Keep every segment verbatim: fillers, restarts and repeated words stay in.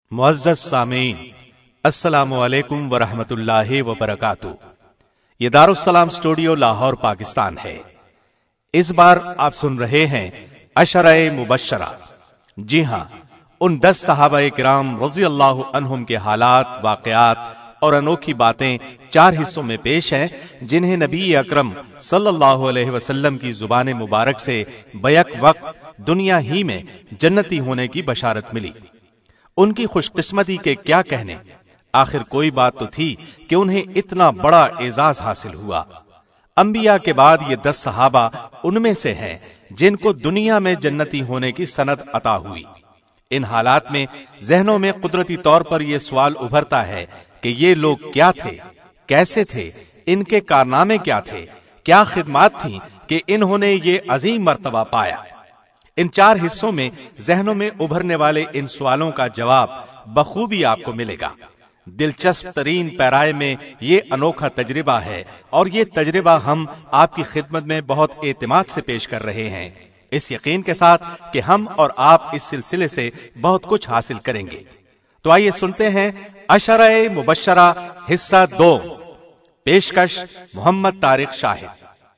मुअज़्ज़ज़ सामीन, अस्सलामु अलैकुम वरहमतुल्लाहि वबरकातुहू। ये दारुस्सलाम स्टूडियो लाहौर पाकिस्तान है। इस बार आप सुन रहे हैं अशरा-ए मुबश्शरा। जी हां, उन दस सहाबा-ए किराम रज़ियल्लाहु अन्हुम के हालात, वाक़यात और अनोखी बातें चार हिस्सों में पेश हैं, जिन्हें नबी अकरम सल्लल्लाहु अलैहि वसल्लम की जुबान मुबारक से बैक वक्त दुनिया ही में जन्नती होने की बशारत मिली। उनकी खुशकिस्मती के क्या कहने, आखिर कोई बात तो थी कि उन्हें इतना बड़ा एजाज हासिल हुआ। अंबिया के बाद ये दस सहाबा उनमें से हैं जिनको दुनिया में जन्नती होने की सनद अता हुई। इन हालात में जहनों में कुदरती तौर पर यह सवाल उभरता है कि ये लोग क्या थे, कैसे थे, इनके कारनामे क्या थे, क्या खिदमात थी कि इन्होंने ये अजीम मर्तबा पाया। इन चार हिस्सों में जहनों में उभरने वाले इन सवालों का जवाब बखूबी आपको मिलेगा। दिलचस्प तरीन पैराए में ये अनोखा तजर्बा है और ये तजर्बा हम आपकी खिदमत में बहुत एतमाद से पेश कर रहे हैं, इस यकीन के साथ कि हम और आप इस सिलसिले से बहुत कुछ हासिल करेंगे। तो आइए सुनते हैं अशरा-ए मुबश्शरा हिस्सा दो। पेशकश मोहम्मद तारिक शाहिद।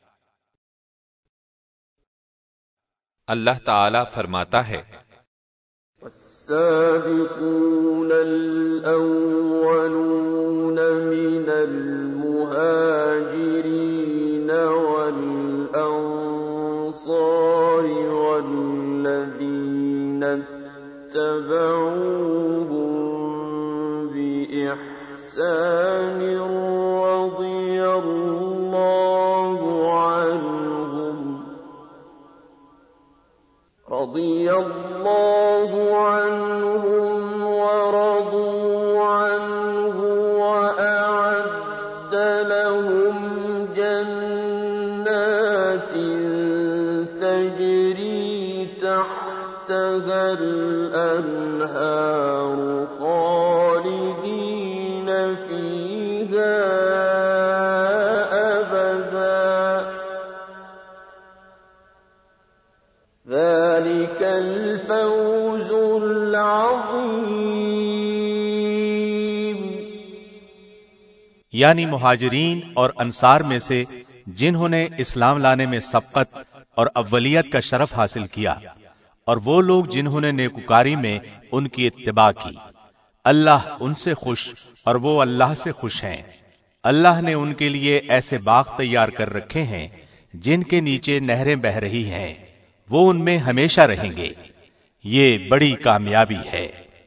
अल्लाह ताला फरमाता है, والسابقون الأولون من المهاجرين والأنصار والذين اتبعوهم بإحسان رضي الله عنهم رضي الله عنهم ورضوا عنه وأعد لهم جنات تجري تحتها الأنهار خالدين فيها أبدا ذلك الفوز العظيم। यानी मुहाजिरीन और अंसार में से जिन्होंने इस्लाम लाने में सबकत और अव्वलियत का शरफ हासिल किया, और वो लोग जिन्होंने नेकुकारी में उनकी इत्तिबा की। अल्लाह उनसे खुश और वो अल्लाह से खुश हैं। अल्लाह ने उनके लिए ऐसे बाग तैयार कर रखे हैं जिनके नीचे नहरें बह रही हैं, वो उनमें हमेशा रहेंगे। ये बड़ी कामयाबी है।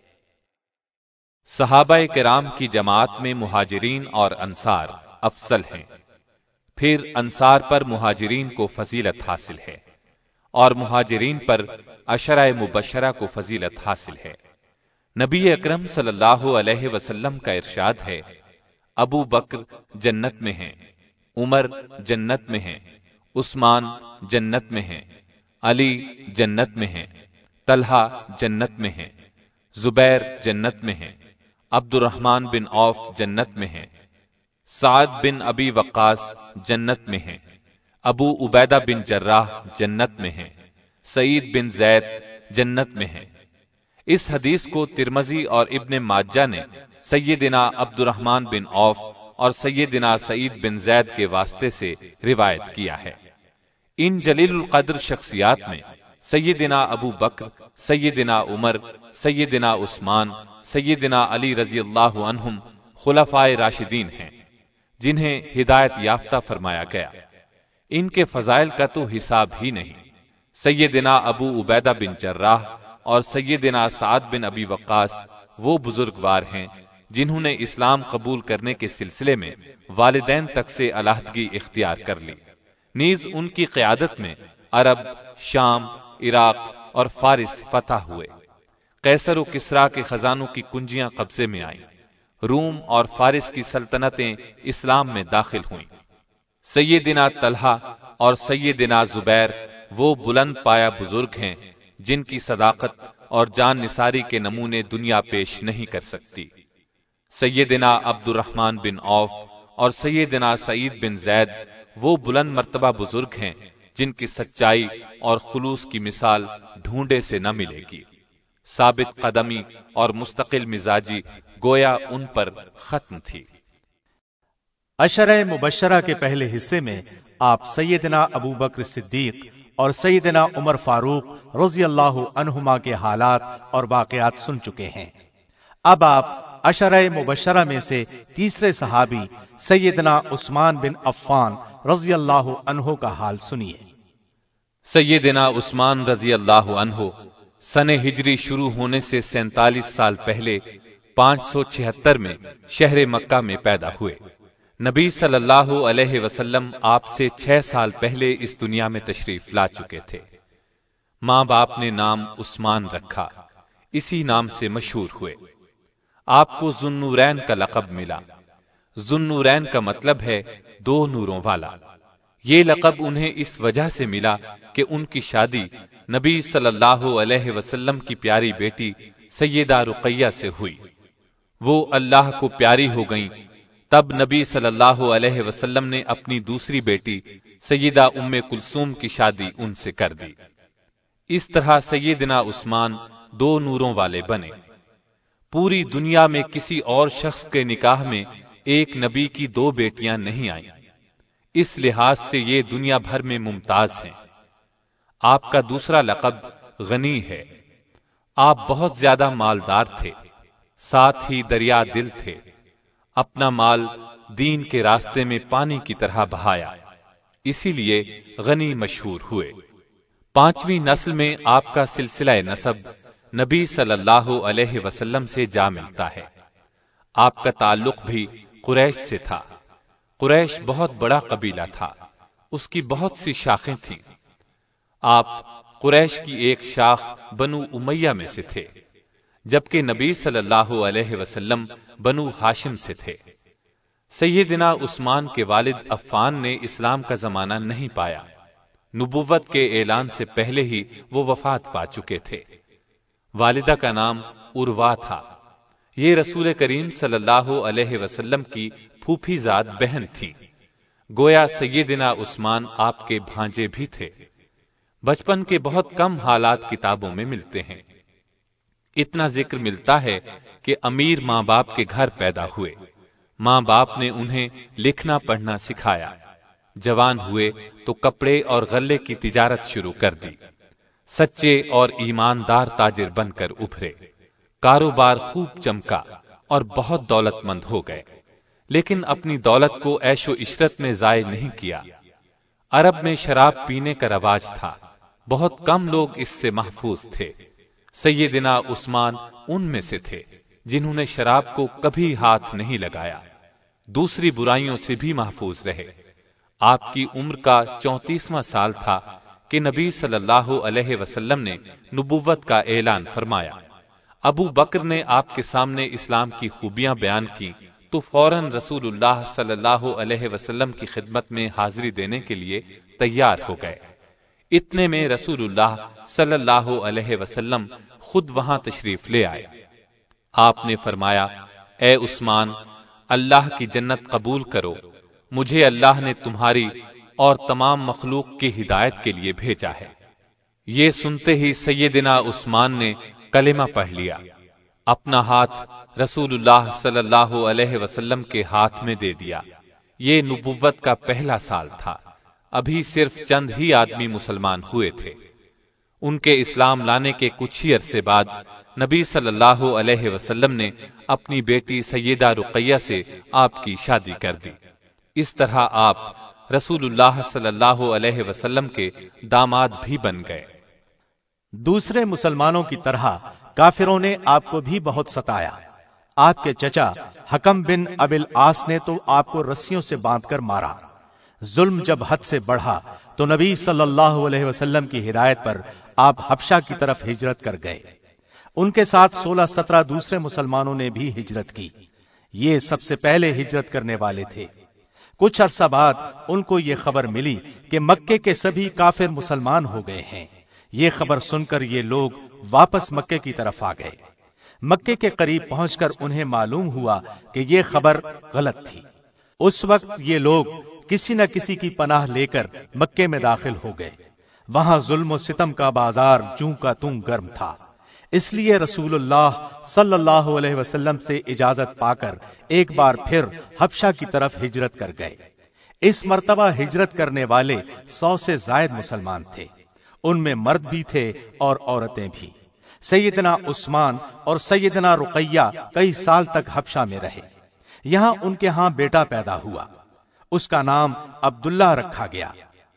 सहाबाए किराम की जमात में मुहाजिरीन और अंसार अफसल हैं, फिर अंसार पर मुहाजिरीन को फजीलत हासिल है और मुहाजिरीन पर अशरा मुबश्शरा को फजीलत हासिल है। नबी अकरम सल्लल्लाहु अलैहि वसल्लम का इरशाद है, अबू बकर जन्नत में हैं, उमर जन्नत में हैं, उस्मान जन्नत में हैं, अली जन्नत में हैं, तलहा जन्नत में हैं, जुबैर जन्नत में हैं, अब्दुर्रहमान बिन औफ जन्नत में हैं, साद बिन अबी वक्कास जन्नत में हैं, अबू उबैदा बिन जर्राह जन्नत में हैं, सईद बिन जैद जन्नत में हैं। इस हदीस को तिरमजी और इब्ने माज्जा ने सैयदिना अब्दुर्रहमान बिन औफ और सैयदिना सईद बिन जैद के वास्ते से रिवायत किया है। इन जलीलुल कद्र शख्सियात में सैयदिना अबू बकर, सैयदिना उमर, सैयदिना उस्मान, सैयदिना अली रज़ियल्लाहु अन्हुम खुलफाए राशिदीन हैं, जिन्हें हिदायत याफ्ता फरमाया गया। इनके फजाइल का तो हिसाब ही नहीं। सैयदिना अबू उबैदा बिन जर्राह और सैयदिना साद बिन अबी वक्कास वो बुजुर्गवार हैं जिन्होंने इस्लाम कबूल करने के सिलसिले में वालिदैन तक से अलहदगी इख्तियार कर ली। नीज उनकी क़यादत में अरब, शाम, इराक और फारिस फतह हुए। कैसर व किसरा के खजानों की कुंजियां कब्जे में आईं। रूम और फारिस की सल्तनतें इस्लाम में दाखिल हुईं। सैयदिना तलहा और सैयदिना जुबैर वो बुलंद पाया बुजुर्ग हैं जिनकी सदाकत और जान निसारी के नमूने दुनिया पेश नहीं कर सकती। सैयदिना अब्दुर्रहमान बिन औफ और सैयदिना सईद बिन जैद वो बुलंद मर्तबा बुजुर्ग हैं जिनकी सच्चाई और खुलूस की मिसाल ढूंढे से न मिलेगी। ثابت قدمی اور مستقل مزاجی گویا ان پر ختم تھی۔ عشرہ مبشرہ کے پہلے حصے میں آپ سیدنا ابو بکر صدیق اور سیدنا عمر فاروق رضی اللہ عنہما کے حالات اور واقعات سن چکے ہیں۔ اب آپ عشرہ مبشرہ میں سے تیسرے صحابی سیدنا عثمان بن عفان رضی اللہ عنہ کا حال سنیے۔ سیدنا عثمان رضی اللہ عنہ سن ہجری شروع ہونے سے سینتالیس سال پہلے پانچ سو چھہتر میں شہر مکہ میں پیدا ہوئے۔ نبی صلی اللہ علیہ وسلم آپ سے چھ سال پہلے اس دنیا میں تشریف لا چکے تھے۔ ماں باپ نے نام عثمان رکھا، اسی نام سے مشہور ہوئے۔ آپ کو ذوالنورین کا لقب ملا۔ ذوالنورین کا مطلب ہے دو نوروں والا۔ یہ لقب انہیں اس وجہ سے ملا کہ ان کی شادی نبی صلی اللہ علیہ وسلم کی پیاری بیٹی سیدہ رقیہ سے ہوئی۔ وہ اللہ کو پیاری ہو گئیں، تب نبی صلی اللہ علیہ وسلم نے اپنی دوسری بیٹی سیدہ ام کلثوم کی شادی ان سے کر دی۔ اس طرح سیدنا عثمان دو نوروں والے بنے۔ پوری دنیا میں کسی اور شخص کے نکاح میں ایک نبی کی دو بیٹیاں نہیں آئیں، اس لحاظ سے یہ دنیا بھر میں ممتاز ہیں۔ آپ کا دوسرا لقب غنی ہے۔ آپ بہت زیادہ مالدار تھے، ساتھ ہی دریا دل تھے۔ اپنا مال دین کے راستے میں پانی کی طرح بہایا، اسی لیے غنی مشہور ہوئے۔ پانچویں نسل میں آپ کا سلسلہ نسب نبی صلی اللہ علیہ وسلم سے جا ملتا ہے۔ آپ کا تعلق بھی قریش سے تھا۔ قریش بہت بڑا قبیلہ تھا، اس کی بہت سی شاخیں تھیں۔ آپ قریش کی ایک شاخ بنو امیہ میں سے تھے، جبکہ نبی صلی اللہ علیہ وسلم بنو ہاشم سے تھے۔ سیدنا عثمان کے والد عفان نے اسلام کا زمانہ نہیں پایا۔ نبوت کے اعلان سے پہلے ہی وہ وفات پا چکے تھے۔ والدہ کا نام عروہ تھا۔ یہ رسول کریم صلی اللہ علیہ وسلم کی پھوپھی زاد بہن تھی۔ گویا سیدنا عثمان آپ کے بھانجے بھی تھے۔ بچپن کے بہت کم حالات کتابوں میں ملتے ہیں۔ اتنا ذکر ملتا ہے کہ امیر ماں باپ کے گھر پیدا ہوئے۔ ماں باپ نے انہیں لکھنا پڑھنا سکھایا۔ جوان ہوئے تو کپڑے اور غلے کی تجارت شروع کر دی۔ سچے اور ایماندار تاجر بن کر ابھرے۔ کاروبار خوب چمکا اور بہت دولت مند ہو گئے، لیکن اپنی دولت کو عیش و عشرت میں ضائع نہیں کیا۔ عرب میں شراب پینے کا رواج تھا، بہت کم لوگ اس سے محفوظ تھے۔ سیدنا عثمان ان میں سے تھے جنہوں نے شراب کو کبھی ہاتھ نہیں لگایا، دوسری برائیوں سے بھی محفوظ رہے۔ آپ کی عمر کا چونتیسواں سال تھا کہ نبی صلی اللہ علیہ وسلم نے نبوت کا اعلان فرمایا۔ ابو بکر نے آپ کے سامنے اسلام کی خوبیاں بیان کی تو فوراً رسول اللہ صلی اللہ علیہ وسلم کی خدمت میں حاضری دینے کے لیے تیار ہو گئے۔ اتنے میں رسول اللہ صلی اللہ علیہ وسلم خود وہاں تشریف لے آئے۔ آپ نے فرمایا، اے عثمان، اللہ کی جنت قبول کرو، مجھے اللہ نے تمہاری اور تمام مخلوق کی ہدایت کے لیے بھیجا ہے۔ یہ سنتے ہی سیدنا عثمان نے کلمہ پڑھ لیا، اپنا ہاتھ رسول اللہ صلی اللہ علیہ وسلم کے ہاتھ میں دے دیا۔ یہ نبوت کا پہلا سال تھا، ابھی صرف چند ہی آدمی مسلمان ہوئے تھے۔ ان کے اسلام لانے کے کچھ ہی عرصے بعد نبی صلی اللہ علیہ وسلم نے اپنی بیٹی سیدہ رقیہ سے آپ کی شادی کر دی۔ اس طرح آپ رسول اللہ صلی اللہ علیہ وسلم کے داماد بھی بن گئے۔ دوسرے مسلمانوں کی طرح کافروں نے آپ کو بھی بہت ستایا۔ آپ کے چچا حکم بن ابی العاص نے تو آپ کو رسیوں سے باندھ کر مارا۔ ظلم جب حد سے بڑھا تو نبی صلی اللہ علیہ وسلم کی ہدایت پر آپ حبشہ کی طرف ہجرت کر گئے۔ ان کے ساتھ سولہ سترہ دوسرے مسلمانوں نے بھی ہجرت کی۔ یہ سب سے پہلے ہجرت کرنے والے تھے۔ کچھ عرصہ بعد ان کو یہ خبر ملی کہ مکے کے سبھی کافر مسلمان ہو گئے ہیں۔ یہ خبر سن کر یہ لوگ واپس مکے کی طرف آ گئے۔ مکے کے قریب پہنچ کر انہیں معلوم ہوا کہ یہ خبر غلط تھی۔ اس وقت یہ لوگ کسی نہ کسی کی پناہ لے کر مکے میں داخل ہو گئے۔ وہاں ظلم و ستم کا بازار جوں کا توں گرم تھا۔ اس لیے رسول اللہ صلی اللہ علیہ وسلم سے اجازت پا کر ایک بار پھر حبشہ کی طرف ہجرت کر گئے۔ اس مرتبہ ہجرت کرنے والے سو سے زائد مسلمان تھے، ان میں مرد بھی تھے اور عورتیں بھی۔ سیدنا عثمان اور سیدنا رقیہ کئی سال تک حبشہ میں رہے۔ یہاں ان کے ہاں بیٹا پیدا ہوا، اس کا نام عبداللہ رکھا گیا۔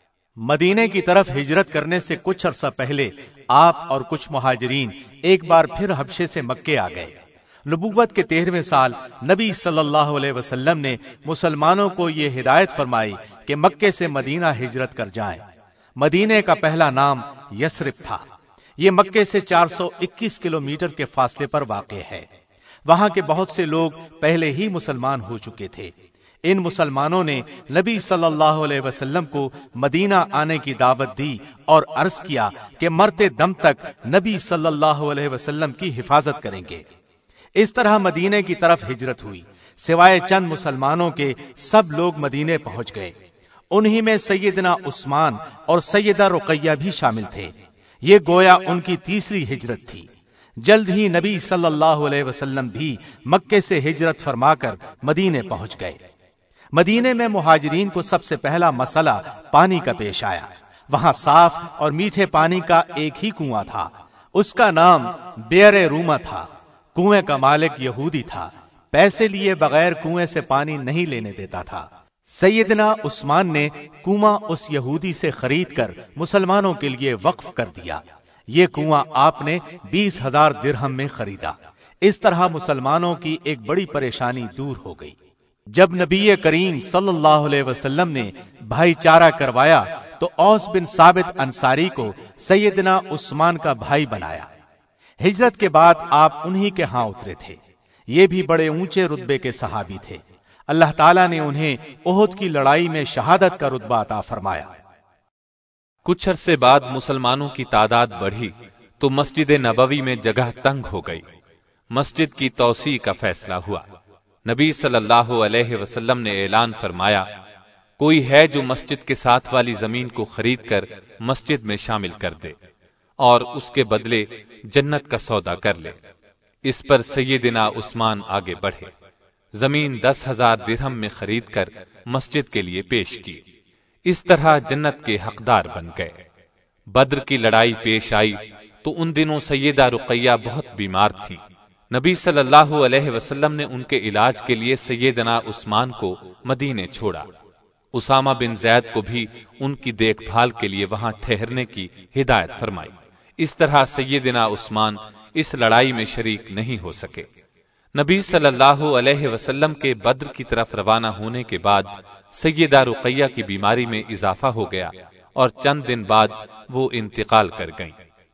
مدینے کی طرف ہجرت کرنے سے کچھ عرصہ پہلے آپ اور کچھ مہاجرین ایک بار پھر حبشے سے مکے آ گئے۔ نبوت کے تیرہویں سال نبی صلی اللہ علیہ وسلم نے مسلمانوں کو یہ ہدایت فرمائی کہ مکے سے مدینہ ہجرت کر جائیں۔ مدینے کا پہلا نام یثرب تھا۔ یہ مکے سے چار سو اکیس کلومیٹر کے فاصلے پر واقع ہے۔ وہاں کے بہت سے لوگ پہلے ہی مسلمان ہو چکے تھے۔ ان مسلمانوں نے نبی صلی اللہ علیہ وسلم کو مدینہ آنے کی دعوت دی اور عرض کیا کہ مرتے دم تک نبی صلی اللہ علیہ وسلم کی حفاظت کریں گے۔ اس طرح مدینے کی طرف ہجرت ہوئی۔ سوائے چند مسلمانوں کے سب لوگ مدینے پہنچ گئے۔ انہی میں سیدنا عثمان اور سیدہ رقیہ بھی شامل تھے۔ یہ گویا ان کی تیسری ہجرت تھی۔ جلد ہی نبی صلی اللہ علیہ وسلم بھی مکے سے ہجرت فرما کر مدینے پہنچ گئے۔ مدینے میں مہاجرین کو سب سے پہلا مسئلہ پانی کا پیش آیا۔ وہاں صاف اور میٹھے پانی کا ایک ہی کنواں تھا، اس کا نام بئر رومہ تھا۔ کنویں کا مالک یہودی تھا، پیسے لیے بغیر کنویں سے پانی نہیں لینے دیتا تھا۔ سیدنا عثمان نے کنواں اس یہودی سے خرید کر مسلمانوں کے لیے وقف کر دیا۔ یہ کنواں آپ نے بیس ہزار درہم میں خریدا۔ اس طرح مسلمانوں کی ایک بڑی پریشانی دور ہو گئی۔ جب نبی کریم صلی اللہ علیہ وسلم نے بھائی چارہ کروایا تو اوس بن ثابت انصاری کو سیدنا عثمان کا بھائی بنایا۔ ہجرت کے بعد آپ انہی کے ہاں اترے تھے۔ یہ بھی بڑے اونچے رتبے کے صحابی تھے۔ اللہ تعالیٰ نے انہیں احد کی لڑائی میں شہادت کا رتبہ عطا فرمایا۔ کچھ عرصے بعد مسلمانوں کی تعداد بڑھی تو مسجد نبوی میں جگہ تنگ ہو گئی۔ مسجد کی توسیع کا فیصلہ ہوا۔ نبی صلی اللہ علیہ وسلم نے اعلان فرمایا، کوئی ہے جو مسجد کے ساتھ والی زمین کو خرید کر مسجد میں شامل کر دے اور اس کے بدلے جنت کا سودا کر لے۔ اس پر سیدنا عثمان آگے بڑھے، زمین دس ہزار درہم میں خرید کر مسجد کے لیے پیش کی۔ اس طرح جنت کے حقدار بن گئے۔ بدر کی لڑائی پیش آئی تو ان دنوں سیدہ رقیہ بہت بیمار تھیں۔ نبی صلی اللہ علیہ وسلم نے ان کے علاج کے لیے سیدنا عثمان کو مدینے چھوڑا۔ اسامہ بن زید کو بھی ان کی دیکھ بھال کے لیے وہاں ٹھہرنے کی ہدایت فرمائی۔ اس طرح سیدنا عثمان اس لڑائی میں شریک نہیں ہو سکے۔ نبی صلی اللہ علیہ وسلم کے بدر کی طرف روانہ ہونے کے بعد سیدہ رقیہ کی بیماری میں اضافہ ہو گیا اور چند دن بعد وہ انتقال کر گئیں۔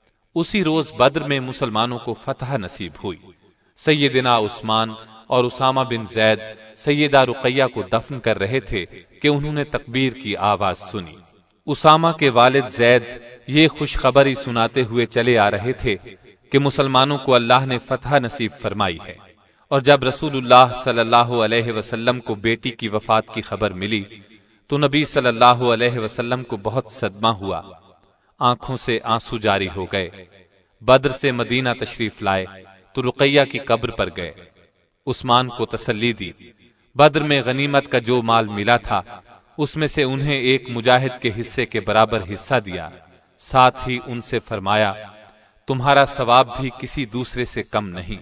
اسی روز بدر میں مسلمانوں کو فتح نصیب ہوئی۔ سیدنا عثمان اور اسامہ بن زید سیدہ رقیہ کو دفن کر رہے تھے کہ انہوں نے تکبیر کی آواز سنی۔ اسامہ کے والد زید یہ خوشخبری سناتے ہوئے چلے آ رہے تھے کہ مسلمانوں کو اللہ نے فتح نصیب فرمائی ہے، اور جب رسول اللہ صلی اللہ علیہ وسلم کو بیٹی کی وفات کی خبر ملی تو نبی صلی اللہ علیہ وسلم کو بہت صدمہ ہوا، آنکھوں سے آنسو جاری ہو گئے۔ بدر سے مدینہ تشریف لائے تو رقیہ کی قبر پر گئے، عثمان کو تسلی دی۔ بدر میں غنیمت کا جو مال ملا تھا اس میں سے انہیں ایک مجاہد کے حصے کے برابر حصہ دیا، ساتھ ہی ان سے فرمایا تمہارا ثواب بھی کسی دوسرے سے کم نہیں۔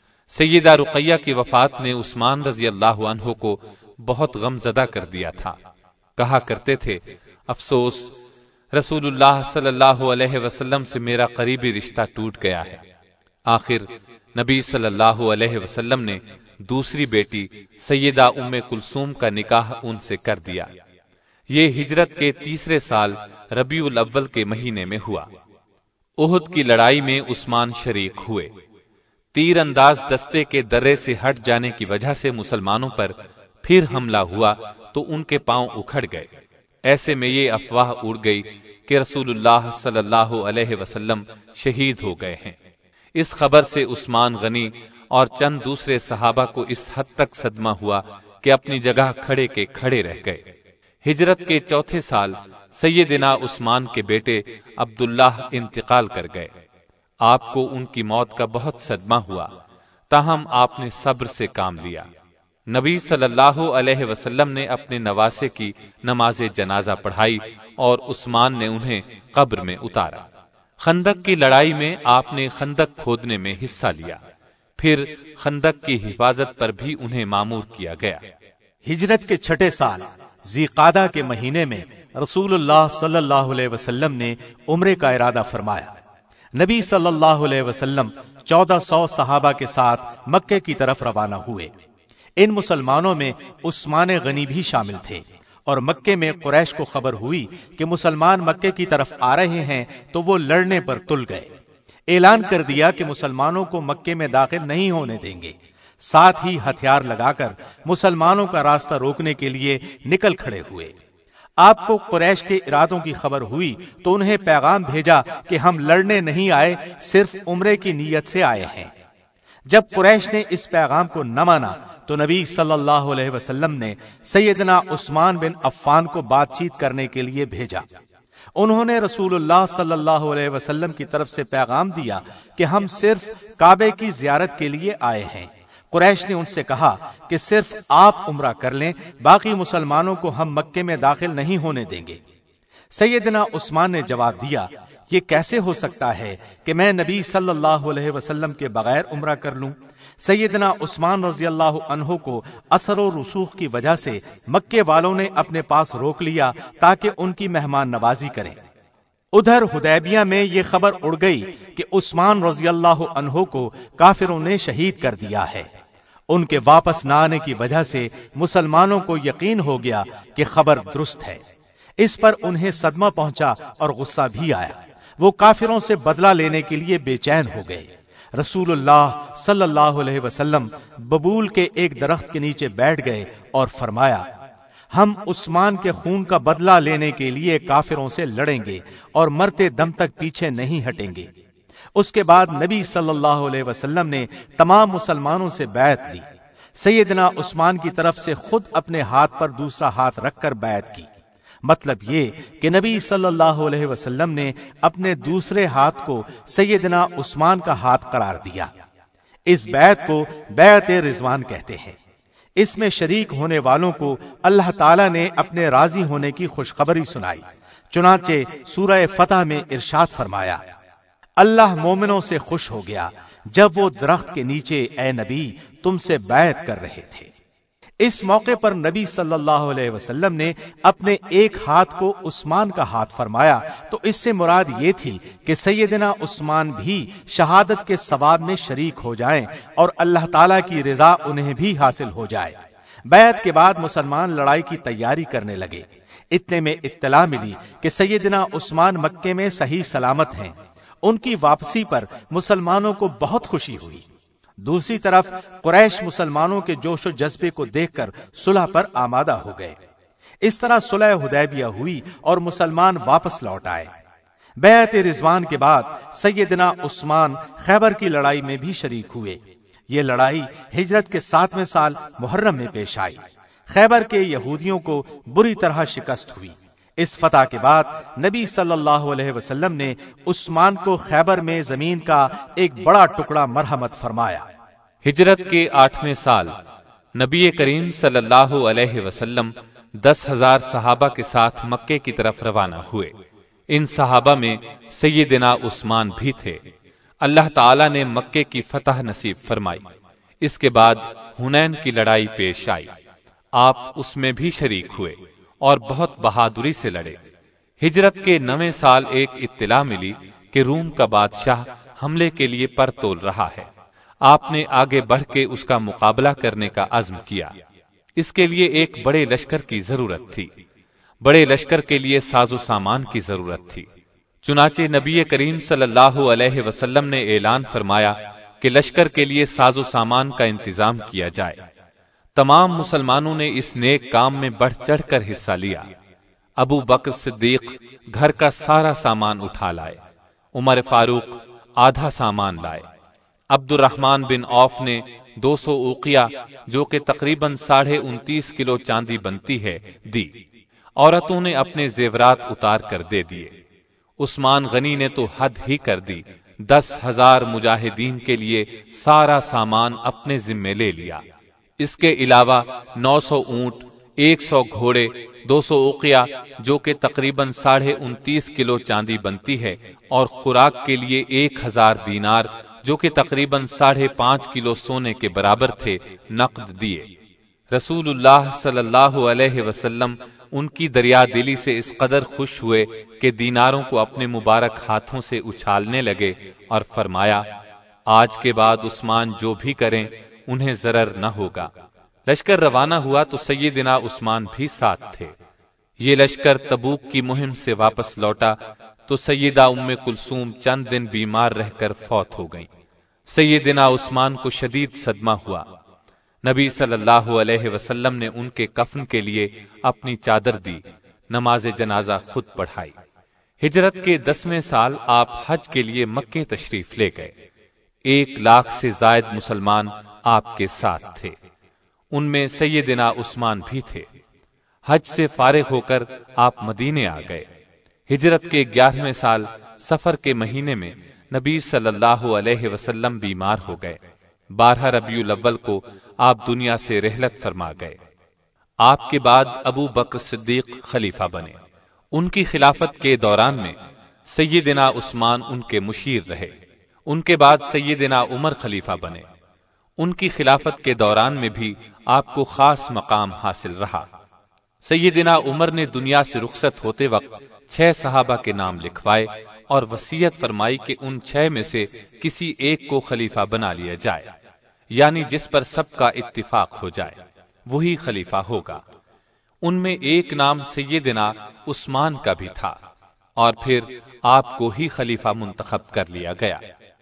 سیدہ رقیہ کی وفات نے عثمان رضی اللہ عنہ کو بہت غم زدہ کر دیا تھا۔ کہا کرتے تھے، افسوس رسول اللہ صلی اللہ علیہ وسلم سے میرا قریبی رشتہ ٹوٹ گیا ہے۔ آخر نبی صلی اللہ علیہ وسلم نے دوسری بیٹی سیدہ ام کلثوم کا نکاح ان سے کر دیا۔ یہ ہجرت کے تیسرے سال ربیع الاول کے مہینے میں ہوا۔ احد کی لڑائی میں عثمان شریک ہوئے۔ تیر انداز دستے کے درے سے ہٹ جانے کی وجہ سے مسلمانوں پر پھر حملہ ہوا تو ان کے پاؤں اکھڑ گئے۔ ایسے میں یہ افواہ اڑ گئی کہ رسول اللہ صلی اللہ علیہ وسلم شہید ہو گئے ہیں۔ اس خبر سے عثمان غنی اور چند دوسرے صحابہ کو اس حد تک صدمہ ہوا کہ اپنی جگہ کھڑے کے کھڑے رہ گئے۔ ہجرت کے چوتھے سال سیدنا عثمان کے بیٹے عبداللہ انتقال کر گئے۔ آپ کو ان کی موت کا بہت صدمہ ہوا، تاہم آپ نے صبر سے کام لیا۔ نبی صلی اللہ علیہ وسلم نے اپنے نواسے کی نماز جنازہ پڑھائی اور عثمان نے انہیں قبر میں اتارا۔ خندق کی لڑائی میں آپ نے خندق کھودنے میں حصہ لیا، پھر خندق کی حفاظت پر بھی انہیں مامور کیا گیا۔ ہجرت کے چھٹے سال ذی قعدہ کے مہینے میں رسول اللہ صلی اللہ علیہ وسلم نے عمرے کا ارادہ فرمایا۔ نبی صلی اللہ علیہ وسلم چودہ سو صحابہ کے ساتھ مکے کی طرف روانہ ہوئے۔ ان مسلمانوں میں عثمان غنی بھی شامل تھے، اور مکے میں قریش کو خبر ہوئی کہ مسلمان مکے کی طرف آ رہے ہیں تو وہ لڑنے پر تل گئے۔ اعلان کر دیا کہ مسلمانوں کو مکے میں داخل نہیں ہونے دیں گے۔ ساتھ ہی ہتھیار لگا کر مسلمانوں کا راستہ روکنے کے لیے نکل کھڑے ہوئے۔ آپ کو قریش کے ارادوں کی خبر ہوئی تو انہیں پیغام بھیجا کہ ہم لڑنے نہیں آئے، صرف عمرے کی نیت سے آئے ہیں۔ جب قریش نے اس پیغام کو نہ مانا تو نبی صلی اللہ علیہ وسلم نے سیدنا عثمان بن عفان کو بات چیت کرنے کے لیے بھیجا۔ انہوں نے رسول اللہ صلی اللہ علیہ وسلم کی طرف سے پیغام دیا کہ ہم صرف کعبے کی زیارت کے لیے آئے ہیں۔ قریش نے ان سے کہا کہ صرف آپ عمرہ کر لیں، باقی مسلمانوں کو ہم مکے میں داخل نہیں ہونے دیں گے۔ سیدنا عثمان نے جواب دیا، یہ کیسے ہو سکتا ہے کہ میں نبی صلی اللہ علیہ وسلم کے بغیر عمرہ کر لوں؟ سیدنا عثمان رضی اللہ عنہ کو اثر و رسوخ کی وجہ سے مکے والوں نے اپنے پاس روک لیا تاکہ ان کی مہمان نوازی کریں۔ ادھر حدیبیہ میں یہ خبر اڑ گئی کہ عثمان رضی اللہ عنہ کو کافروں نے شہید کر دیا ہے۔ ان کے واپس نہ آنے کی وجہ سے مسلمانوں کو یقین ہو گیا کہ خبر درست ہے۔ اس پر انہیں صدمہ پہنچا اور غصہ بھی آیا۔ وہ کافروں سے بدلہ لینے کے لیے بے چین ہو گئے۔ رسول اللہ صلی اللہ علیہ وسلم ببول کے ایک درخت کے نیچے بیٹھ گئے اور فرمایا، ہم عثمان کے خون کا بدلہ لینے کے لیے کافروں سے لڑیں گے اور مرتے دم تک پیچھے نہیں ہٹیں گے۔ اس کے بعد نبی صلی اللہ علیہ وسلم نے تمام مسلمانوں سے بیعت لی۔ سیدنا عثمان کی طرف سے خود اپنے ہاتھ پر دوسرا ہاتھ رکھ کر بیعت کی۔ مطلب یہ کہ نبی صلی اللہ علیہ وسلم نے اپنے دوسرے ہاتھ کو سیدنا عثمان کا ہاتھ قرار دیا۔ اس بیعت کو بیعت رضوان کہتے ہیں۔ اس میں شریک ہونے والوں کو اللہ تعالیٰ نے اپنے راضی ہونے کی خوشخبری سنائی۔ چنانچہ سورہ فتح میں ارشاد فرمایا، اللہ مومنوں سے خوش ہو گیا جب وہ درخت کے نیچے اے نبی تم سے بیعت کر رہے تھے۔ اس موقع پر نبی صلی اللہ علیہ وسلم نے اپنے ایک ہاتھ کو عثمان کا ہاتھ فرمایا تو اس سے مراد یہ تھی کہ سیدنا عثمان بھی شہادت کے ثواب میں شریک ہو جائیں اور اللہ تعالیٰ کی رضا انہیں بھی حاصل ہو جائے۔ بیعت کے بعد مسلمان لڑائی کی تیاری کرنے لگے۔ اتنے میں اطلاع ملی کہ سیدنا عثمان مکے میں صحیح سلامت ہیں۔ ان کی واپسی پر مسلمانوں کو بہت خوشی ہوئی۔ دوسری طرف قریش مسلمانوں کے جوش و جذبے کو دیکھ کر صلح پر آمادہ ہو گئے۔ اس طرح صلح حدیبیہ ہوئی اور مسلمان واپس لوٹ آئے۔ بیعت رضوان کے بعد سیدنا عثمان خیبر کی لڑائی میں بھی شریک ہوئے۔ یہ لڑائی ہجرت کے ساتویں سال محرم میں پیش آئی۔ خیبر کے یہودیوں کو بری طرح شکست ہوئی۔ اس فتح کے بعد نبی صلی اللہ علیہ وسلم نے عثمان کو خیبر میں زمین کا ایک بڑا ٹکڑا مرحمت فرمایا۔ ہجرت کے آٹھویں سال نبی کریم صلی اللہ علیہ وسلم دس ہزار صحابہ کے ساتھ مکے کی طرف روانہ ہوئے۔ ان صحابہ میں سیدنا عثمان بھی تھے۔ اللہ تعالی نے مکے کی فتح نصیب فرمائی۔ اس کے بعد حنین کی لڑائی پیش آئی۔ آپ اس میں بھی شریک ہوئے اور بہت بہادری سے لڑے۔ ہجرت کے نویں سال ایک اطلاع ملی کہ روم کا بادشاہ حملے کے لیے پر تول رہا ہے۔ آپ نے آگے بڑھ کے اس کا مقابلہ کرنے کا عزم کیا۔ اس کے لیے ایک بڑے لشکر کی ضرورت تھی۔ بڑے لشکر کے لیے ساز و سامان کی ضرورت تھی۔ چنانچہ نبی کریم صلی اللہ علیہ وسلم نے اعلان فرمایا کہ لشکر کے لیے ساز و سامان کا انتظام کیا جائے۔ تمام مسلمانوں نے اس نیک کام میں بڑھ چڑھ کر حصہ لیا۔ ابو بکر صدیق گھر کا سارا سامان اٹھا لائے۔ عمر فاروق آدھا سامان لائے۔ عبد الرحمن بن عوف نے دو سو اوقیہ جو کہ تقریباً ساڑھے انتیس کلو چاندی بنتی ہے دی۔ عورتوں نے اپنے زیورات اتار کر دے دیے۔ عثمان غنی نے تو حد ہی کر دی، دس ہزار مجاہدین کے لیے سارا سامان اپنے ذمے لے لیا۔ اس کے علاوہ نو سو اونٹ، ایک سو گھوڑے، دو سو اوقیا جو کہ تقریباً ساڑھے انتیس کلو چاندی بنتی ہے، اور خوراک کے لیے ایک ہزار دینار جو کہ تقریباً ساڑھے پانچ کلو سونے کے برابر تھے، نقد دیے۔ رسول اللہ صلی اللہ علیہ وسلم ان کی دریا دلی سے اس قدر خوش ہوئے کہ دیناروں کو اپنے مبارک ہاتھوں سے اچھالنے لگے اور فرمایا، آج کے بعد عثمان جو بھی کریں انہیں ضرر نہ ہوگا۔ لشکر روانہ ہوا تو سیدنا عثمان بھی ساتھ تھے۔ یہ لشکر تبوک کی مہم سے واپس لوٹا تو سیدہ ام کلثوم چند دن بیمار رہ کر فوت ہو گئیں۔ سیدنا عثمان کو شدید صدمہ ہوا۔ نبی صلی اللہ علیہ وسلم نے ان کے کفن کے لیے اپنی چادر دی، نماز جنازہ خود پڑھائی۔ ہجرت کے دسویں سال آپ حج کے لیے مکے تشریف لے گئے۔ ایک لاکھ سے زائد مسلمان آپ کے ساتھ تھے، ان میں سیدنا عثمان بھی تھے۔ حج سے فارغ ہو کر آپ مدینے آ گئے۔ ہجرت کے گیارہویں سال سفر کے مہینے میں نبی صلی اللہ علیہ وسلم بیمار ہو گئے۔ بارہ ربیع الاول کو آپ دنیا سے رحلت فرما گئے۔ آپ کے بعد ابو بکر صدیق خلیفہ بنے۔ ان کی خلافت کے دوران میں سیدنا عثمان ان کے مشیر رہے۔ ان کے بعد سیدنا عمر خلیفہ بنے۔ ان کی خلافت کے دوران میں بھی آپ کو خاص مقام حاصل رہا۔ سیدنا عمر نے دنیا سے رخصت ہوتے وقت چھ صحابہ کے نام لکھوائے اور وصیت فرمائی کہ ان چھ میں سے کسی ایک کو خلیفہ بنا لیا جائے، یعنی جس پر سب کا اتفاق ہو جائے وہی خلیفہ ہوگا۔ ان میں ایک نام سیدنا عثمان کا بھی تھا، اور پھر آپ کو ہی خلیفہ منتخب کر لیا گیا۔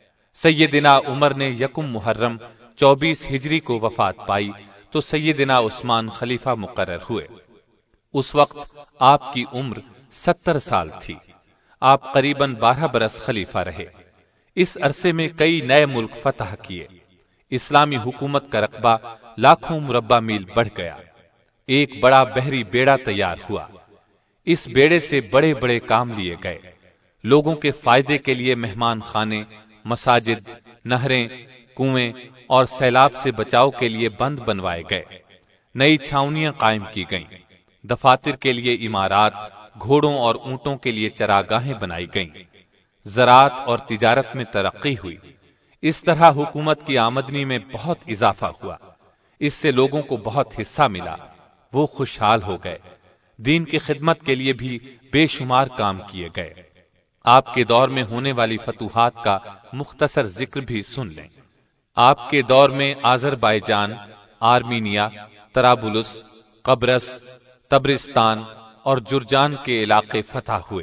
سیدنا عمر نے یکم محرم چوبیس ہجری کو وفات پائی تو سیدنا عثمان خلیفہ مقرر ہوئے۔ اس وقت آپ کی عمر ستر سال تھی۔ آپ قریباً بارہ برس خلیفہ رہے۔ اس عرصے میں کئی نئے ملک فتح کیے۔ اسلامی حکومت کا رقبہ لاکھوں مربع میل بڑھ گیا۔ ایک بڑا بحری بیڑا تیار ہوا۔ اس بیڑے سے بڑے بڑے کام لیے گئے۔ لوگوں کے فائدے کے لیے مہمان خانے، مساجد، نہریں، کنویں اور سیلاب سے بچاؤ کے لیے بند بنوائے گئے۔ نئی چھاونیاں قائم کی گئیں۔ دفاتر کے لیے عمارات، گھوڑوں اور اونٹوں کے لیے چراگاہیں بنائی گئیں۔ زراعت اور تجارت میں ترقی ہوئی۔ اس طرح حکومت کی آمدنی میں بہت اضافہ ہوا۔ اس سے لوگوں کو بہت حصہ ملا۔ وہ خوشحال ہو گئے۔ دین کی خدمت کے لیے بھی بے شمار کام کیے گئے۔ آپ کے دور میں ہونے والی فتوحات کا مختصر ذکر بھی سن لیں۔ آپ کے دور میں آذربائیجان، آرمینیا، طرابلس، قبرص، تبرستان اور جرجان کے علاقے فتح ہوئے۔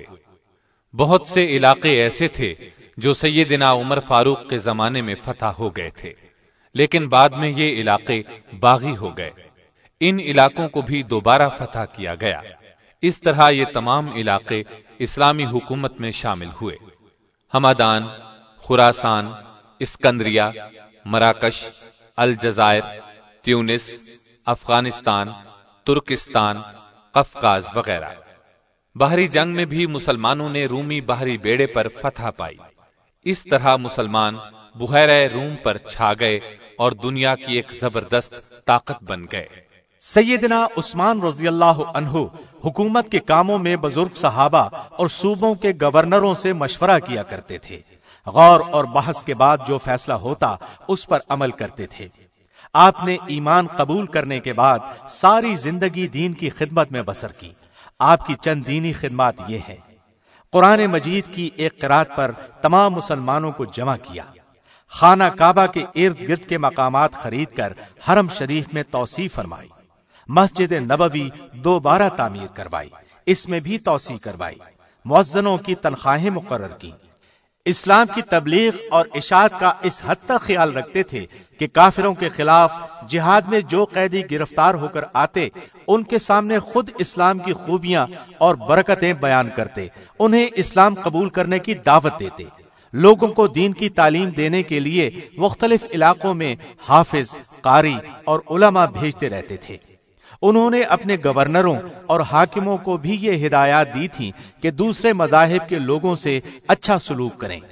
بہت سے علاقے ایسے تھے جو سیدنا عمر فاروق کے زمانے میں فتح ہو گئے تھے، لیکن بعد میں یہ علاقے باغی ہو گئے۔ ان علاقوں کو بھی دوبارہ فتح کیا گیا۔ اس طرح یہ تمام علاقے اسلامی حکومت میں شامل ہوئے۔ ہمدان، خراسان، اسکندریہ، مراکش، الجزائر، تیونس، افغانستان، ترکستان، قفقاز وغیرہ۔ باہری جنگ میں بھی مسلمانوں نے رومی باہری بیڑے پر فتح پائی۔ اس طرح مسلمان بحیرہ روم پر چھا گئے اور دنیا کی ایک زبردست طاقت بن گئے۔ سیدنا عثمان رضی اللہ عنہ حکومت کے کاموں میں بزرگ صحابہ اور صوبوں کے گورنروں سے مشورہ کیا کرتے تھے۔ غور اور بحث کے بعد جو فیصلہ ہوتا اس پر عمل کرتے تھے۔ آپ نے ایمان قبول کرنے کے بعد ساری زندگی دین کی خدمت میں بسر کی۔ آپ کی چند دینی خدمات یہ ہیں: قرآن مجید کی ایک قرات پر تمام مسلمانوں کو جمع کیا، خانہ کعبہ کے ارد گرد کے مقامات خرید کر حرم شریف میں توسیع فرمائی، مسجد نبوی دوبارہ تعمیر کروائی، اس میں بھی توسیع کروائی، مؤذنوں کی تنخواہیں مقرر کی۔ اسلام کی تبلیغ اور اشاعت کا اس حد تک خیال رکھتے تھے کہ کافروں کے خلاف جہاد میں جو قیدی گرفتار ہو کر آتے ان کے سامنے خود اسلام کی خوبیاں اور برکتیں بیان کرتے، انہیں اسلام قبول کرنے کی دعوت دیتے۔ لوگوں کو دین کی تعلیم دینے کے لیے مختلف علاقوں میں حافظ، قاری اور علماء بھیجتے رہتے تھے۔ انہوں نے اپنے گورنروں اور حاکموں کو بھی یہ ہدایات دی تھیں کہ دوسرے مذاہب کے لوگوں سے اچھا سلوک کریں،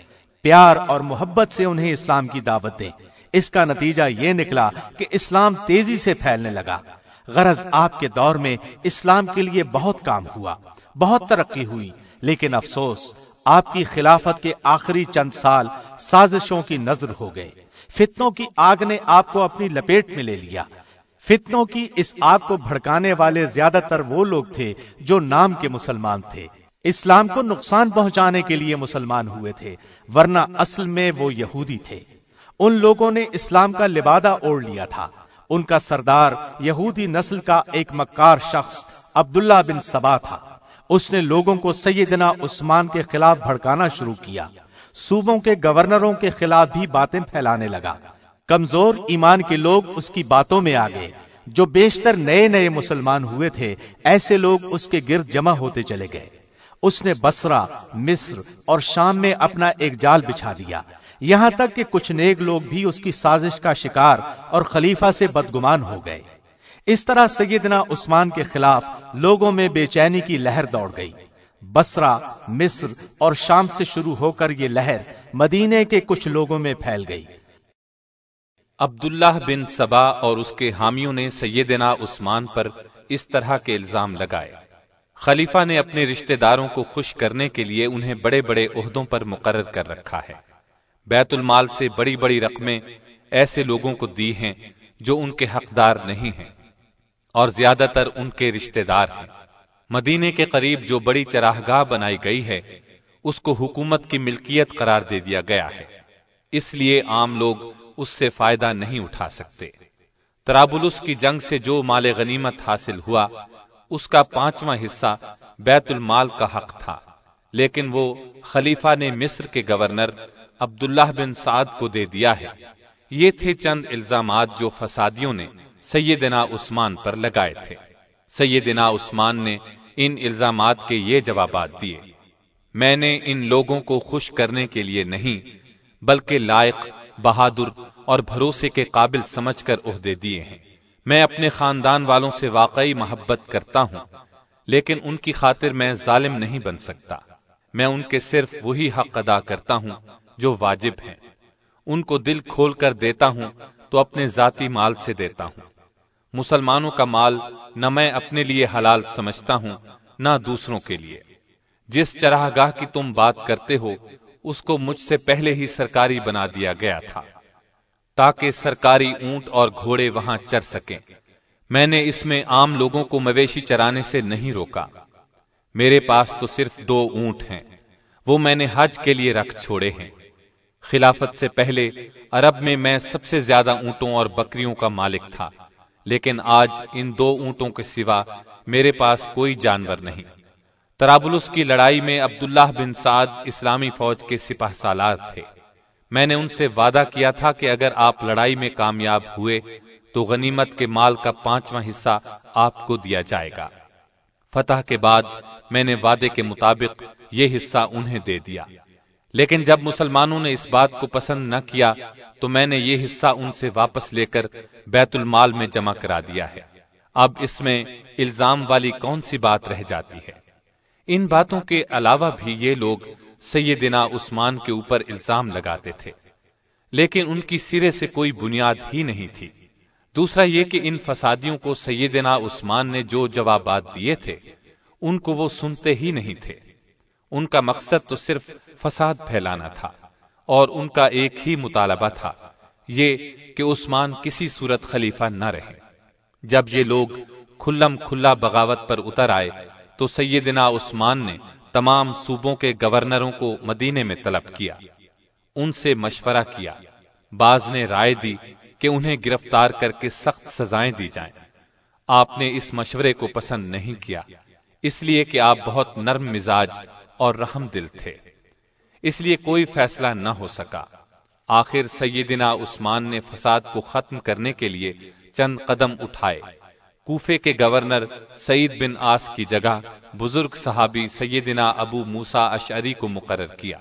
پیار اور محبت سے انہیں اسلام کی دعوت دیں۔ اس کا نتیجہ یہ نکلا کہ اسلام تیزی سے پھیلنے لگا۔ غرض آپ کے دور میں اسلام کے لیے بہت کام ہوا، بہت ترقی ہوئی، لیکن افسوس آپ کی خلافت کے آخری چند سال سازشوں کی نذر ہو گئے۔ فتنوں کی آگ نے آپ کو اپنی لپیٹ میں لے لیا۔ فتنوں کی اس آگ کو بھڑکانے والے زیادہ تر وہ لوگ تھے جو نام کے مسلمان تھے، اسلام کو نقصان پہنچانے کے لیے مسلمان ہوئے تھے، ورنہ اصل میں وہ یہودی تھے۔ ان لوگوں نے اسلام کا لبادہ اوڑھ لیا تھا۔ ان کا سردار یہودی نسل کا ایک مکار شخص عبداللہ بن سبا تھا۔ اس نے لوگوں کو سیدنا عثمان کے خلاف بھڑکانا شروع کیا، صوبوں کے گورنروں کے خلاف بھی باتیں پھیلانے لگا۔ کمزور ایمان کے لوگ اس کی باتوں میں آ گئے۔ جو بیشتر نئے نئے مسلمان ہوئے تھے، ایسے لوگ اس کے گرد جمع ہوتے چلے گئے۔ اس نے بصرہ، مصر اور شام میں اپنا ایک جال بچھا دیا، یہاں تک کہ کچھ نیک لوگ بھی اس کی سازش کا شکار اور خلیفہ سے بدگمان ہو گئے۔ اس طرح سیدنا عثمان کے خلاف لوگوں میں بے چینی کی لہر دوڑ گئی۔ بصرہ، مصر اور شام سے شروع ہو کر یہ لہر مدینے کے کچھ لوگوں میں پھیل گئی۔ عبداللہ بن سبا اور اس کے حامیوں نے سیدنا عثمان پر اس طرح کے الزام لگائے۔ خلیفہ نے اپنے رشتہ داروں کو خوش کرنے کے لیے انہیں بڑے بڑے عہدوں پر مقرر کر رکھا ہے۔ بیت المال سے بڑی بڑی رقمیں ایسے لوگوں کو دی ہیں جو ان کے حقدار نہیں ہیں، اور زیادہ تر ان کے رشتہ دار ہیں۔ مدینے کے قریب جو بڑی چراگاہ بنائی گئی ہے، اس کو حکومت کی ملکیت قرار دے دیا گیا ہے، اس لیے عام لوگ اس سے فائدہ نہیں اٹھا سکتے۔ طرابلس کی جنگ سے جو مال غنیمت حاصل ہوا، اس کا پانچواں حصہ بیت المال کا حق تھا، لیکن وہ خلیفہ نے مصر کے گورنر عبداللہ بن سعد کو دے دیا ہے۔ یہ تھے چند الزامات جو فسادیوں نے سیدنا عثمان پر لگائے تھے۔ سیدنا عثمان نے ان الزامات کے یہ جوابات دیے: میں نے ان لوگوں کو خوش کرنے کے لیے نہیں، بلکہ لائق، بہادر اور بھروسے کے قابل سمجھ کر عہدے دیے ہیں۔ میں اپنے خاندان والوں سے واقعی محبت کرتا ہوں، لیکن ان کی خاطر میں ظالم نہیں بن سکتا۔ میں ان کے صرف وہی حق ادا کرتا ہوں جو واجب ہیں۔ ان کو دل کھول کر دیتا ہوں تو اپنے ذاتی مال سے دیتا ہوں۔ مسلمانوں کا مال نہ میں اپنے لیے حلال سمجھتا ہوں، نہ دوسروں کے لیے۔ جس چراگاہ کی تم بات کرتے ہو، اس کو مجھ سے پہلے ہی سرکاری بنا دیا گیا تھا، تاکہ سرکاری اونٹ اور گھوڑے وہاں چر سکیں۔ میں نے اس میں عام لوگوں کو مویشی چرانے سے نہیں روکا۔ میرے پاس تو صرف دو اونٹ ہیں، وہ میں نے حج کے لیے رکھ چھوڑے ہیں۔ خلافت سے پہلے عرب میں میں سب سے زیادہ اونٹوں اور بکریوں کا مالک تھا، لیکن آج ان دو اونٹوں کے سوا میرے پاس کوئی جانور نہیں۔ طرابلس کی لڑائی میں عبداللہ بن سعد اسلامی فوج کے سپہ سالار تھے۔ میں نے ان سے وعدہ کیا تھا کہ اگر آپ لڑائی میں کامیاب ہوئے تو غنیمت کے مال کا پانچواں حصہ آپ کو دیا جائے گا۔ فتح کے بعد میں نے وعدے کے مطابق یہ حصہ انہیں دے دیا، لیکن جب مسلمانوں نے اس بات کو پسند نہ کیا تو میں نے یہ حصہ ان سے واپس لے کر بیت المال میں جمع کرا دیا ہے۔ اب اس میں الزام والی کون سی بات رہ جاتی ہے؟ ان باتوں کے علاوہ بھی یہ لوگ سیدنا عثمان کے اوپر الزام لگاتے تھے، لیکن ان کی سرے سے کوئی بنیاد ہی نہیں تھی۔ دوسرا یہ کہ ان فسادیوں کو سیدنا عثمان نے جو جوابات دیے تھے، ان کو وہ سنتے ہی نہیں تھے۔ ان کا مقصد تو صرف فساد پھیلانا تھا، اور ان کا ایک ہی مطالبہ تھا، یہ کہ عثمان کسی صورت خلیفہ نہ رہے۔ جب یہ لوگ کھلم کھلا بغاوت پر اتر آئے تو سیدنا عثمان نے تمام صوبوں کے گورنروں کو مدینے میں طلب کیا، ان سے مشورہ کیا۔ بعض نے رائے دی کہ انہیں گرفتار کر کے سخت سزائیں دی جائیں۔ آپ نے اس مشورے کو پسند نہیں کیا، اس لیے کہ آپ بہت نرم مزاج اور رحم دل تھے، اس لیے کوئی فیصلہ نہ ہو سکا۔ آخر سیدنا عثمان نے فساد کو ختم کرنے کے لیے چند قدم اٹھائے۔ کوفے کے گورنر سعید بن آس کی جگہ بزرگ صحابی سیدنا ابو موسیٰ اشعری کو مقرر کیا،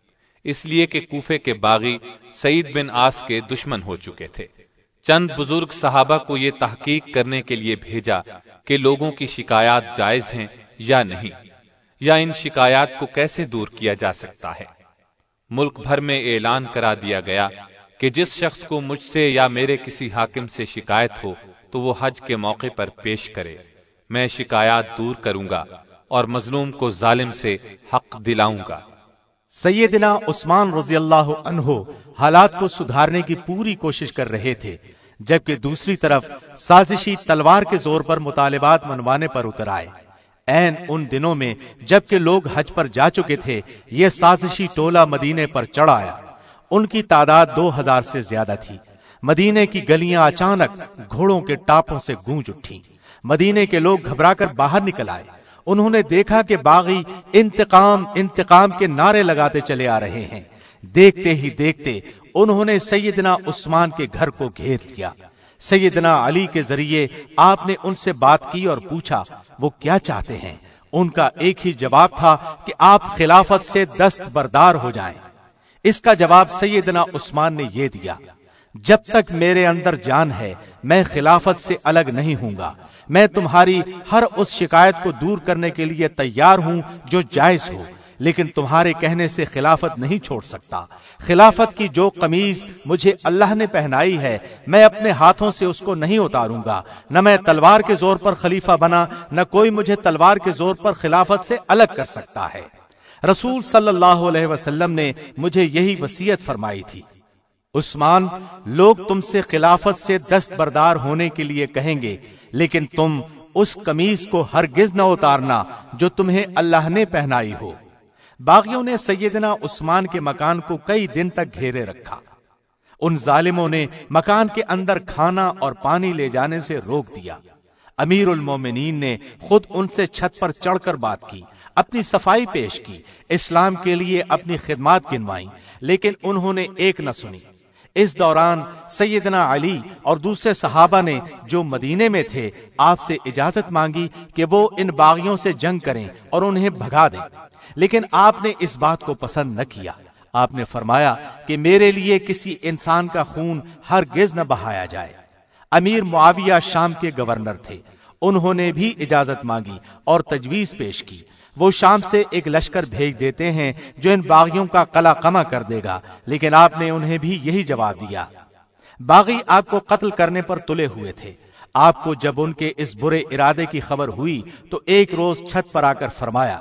اس لیے کہ کوفے کے باغی سعید بن آس کے دشمن ہو چکے تھے۔ چند بزرگ صحابہ کو یہ تحقیق کرنے کے لیے بھیجا کہ لوگوں کی شکایات جائز ہیں یا نہیں، یا ان شکایات کو کیسے دور کیا جا سکتا ہے۔ ملک بھر میں اعلان کرا دیا گیا کہ جس شخص کو مجھ سے یا میرے کسی حاکم سے شکایت ہو تو وہ حج کے موقع پر پیش کرے، میں شکایات دور کروں گا اور مظلوم کو ظالم سے حق دلاؤں گا۔ سیدنا عثمان رضی اللہ عنہ حالات کو سدھارنے کی پوری کوشش کر رہے تھے، جبکہ دوسری طرف سازشی تلوار کے زور پر مطالبات منوانے پر اتر آئے۔ این ان دنوں میں جبکہ لوگ حج پر جا چکے تھے، یہ سازشی ٹولہ مدینے پر چڑھ آیا۔ ان کی تعداد دو ہزار سے زیادہ تھی۔ مدینے کی گلیاں اچانک گھوڑوں کے ٹاپوں سے گونج اٹھیں۔ مدینے کے لوگ گھبرا کر باہر نکل آئے۔ انہوں نے دیکھا کہ باغی انتقام انتقام کے نعرے لگاتے چلے آ رہے ہیں۔ دیکھتے ہی دیکھتے انہوں نے سیدنا عثمان کے گھر کو گھیر لیا۔ سیدنا علی کے ذریعے آپ نے ان سے بات کی اور پوچھا وہ کیا چاہتے ہیں۔ ان کا ایک ہی جواب تھا کہ آپ خلافت سے دست بردار ہو جائیں۔ اس کا جواب سیدنا عثمان نے یہ دیا، جب تک میرے اندر جان ہے میں خلافت سے الگ نہیں ہوں گا۔ میں تمہاری ہر اس شکایت کو دور کرنے کے لیے تیار ہوں جو جائز ہو، لیکن تمہارے کہنے سے خلافت نہیں چھوڑ سکتا۔ خلافت کی جو قمیض مجھے اللہ نے پہنائی ہے میں اپنے ہاتھوں سے اس کو نہیں اتاروں گا۔ نہ میں تلوار کے زور پر خلیفہ بنا، نہ کوئی مجھے تلوار کے زور پر خلافت سے الگ کر سکتا ہے۔ رسول صلی اللہ علیہ وسلم نے مجھے یہی وصیت فرمائی تھی۔ عثمان، لوگ تم سے خلافت سے دست بردار ہونے کے لیے کہیں گے، لیکن تم اس قمیض کو ہرگز نہ اتارنا جو تمہیں اللہ نے پہنائی ہو۔ باغیوں نے سیدنا عثمان کے مکان کو کئی دن تک گھیرے رکھا۔ ان ظالموں نے مکان کے اندر کھانا اور پانی لے جانے سے روک دیا۔ امیر المومنین نے خود ان سے چھت پر چڑھ کر بات کی، اپنی صفائی پیش کی، اسلام کے لیے اپنی خدمات گنوائیں، لیکن انہوں نے ایک نہ سنی۔ اس دوران سیدنا علی اور دوسرے صحابہ نے جو مدینے میں تھے آپ سے اجازت مانگی کہ وہ ان باغیوں سے جنگ کریں اور انہیں بھگا دیں، لیکن آپ نے اس بات کو پسند نہ کیا۔ آپ نے فرمایا کہ میرے لیے کسی انسان کا خون ہرگز نہ بہایا جائے۔ امیر معاویہ شام کے گورنر تھے، انہوں نے بھی اجازت مانگی اور تجویز پیش کی۔ وہ شام سے ایک لشکر بھیج دیتے ہیں جو ان باغیوں کا قلع قمع کر دے گا، لیکن آپ نے انہیں بھی یہی جواب دیا۔ باغی آپ کو قتل کرنے پر تلے ہوئے تھے۔ آپ کو جب ان کے اس برے ارادے کی خبر ہوئی تو ایک روز چھت پر آ کر فرمایا،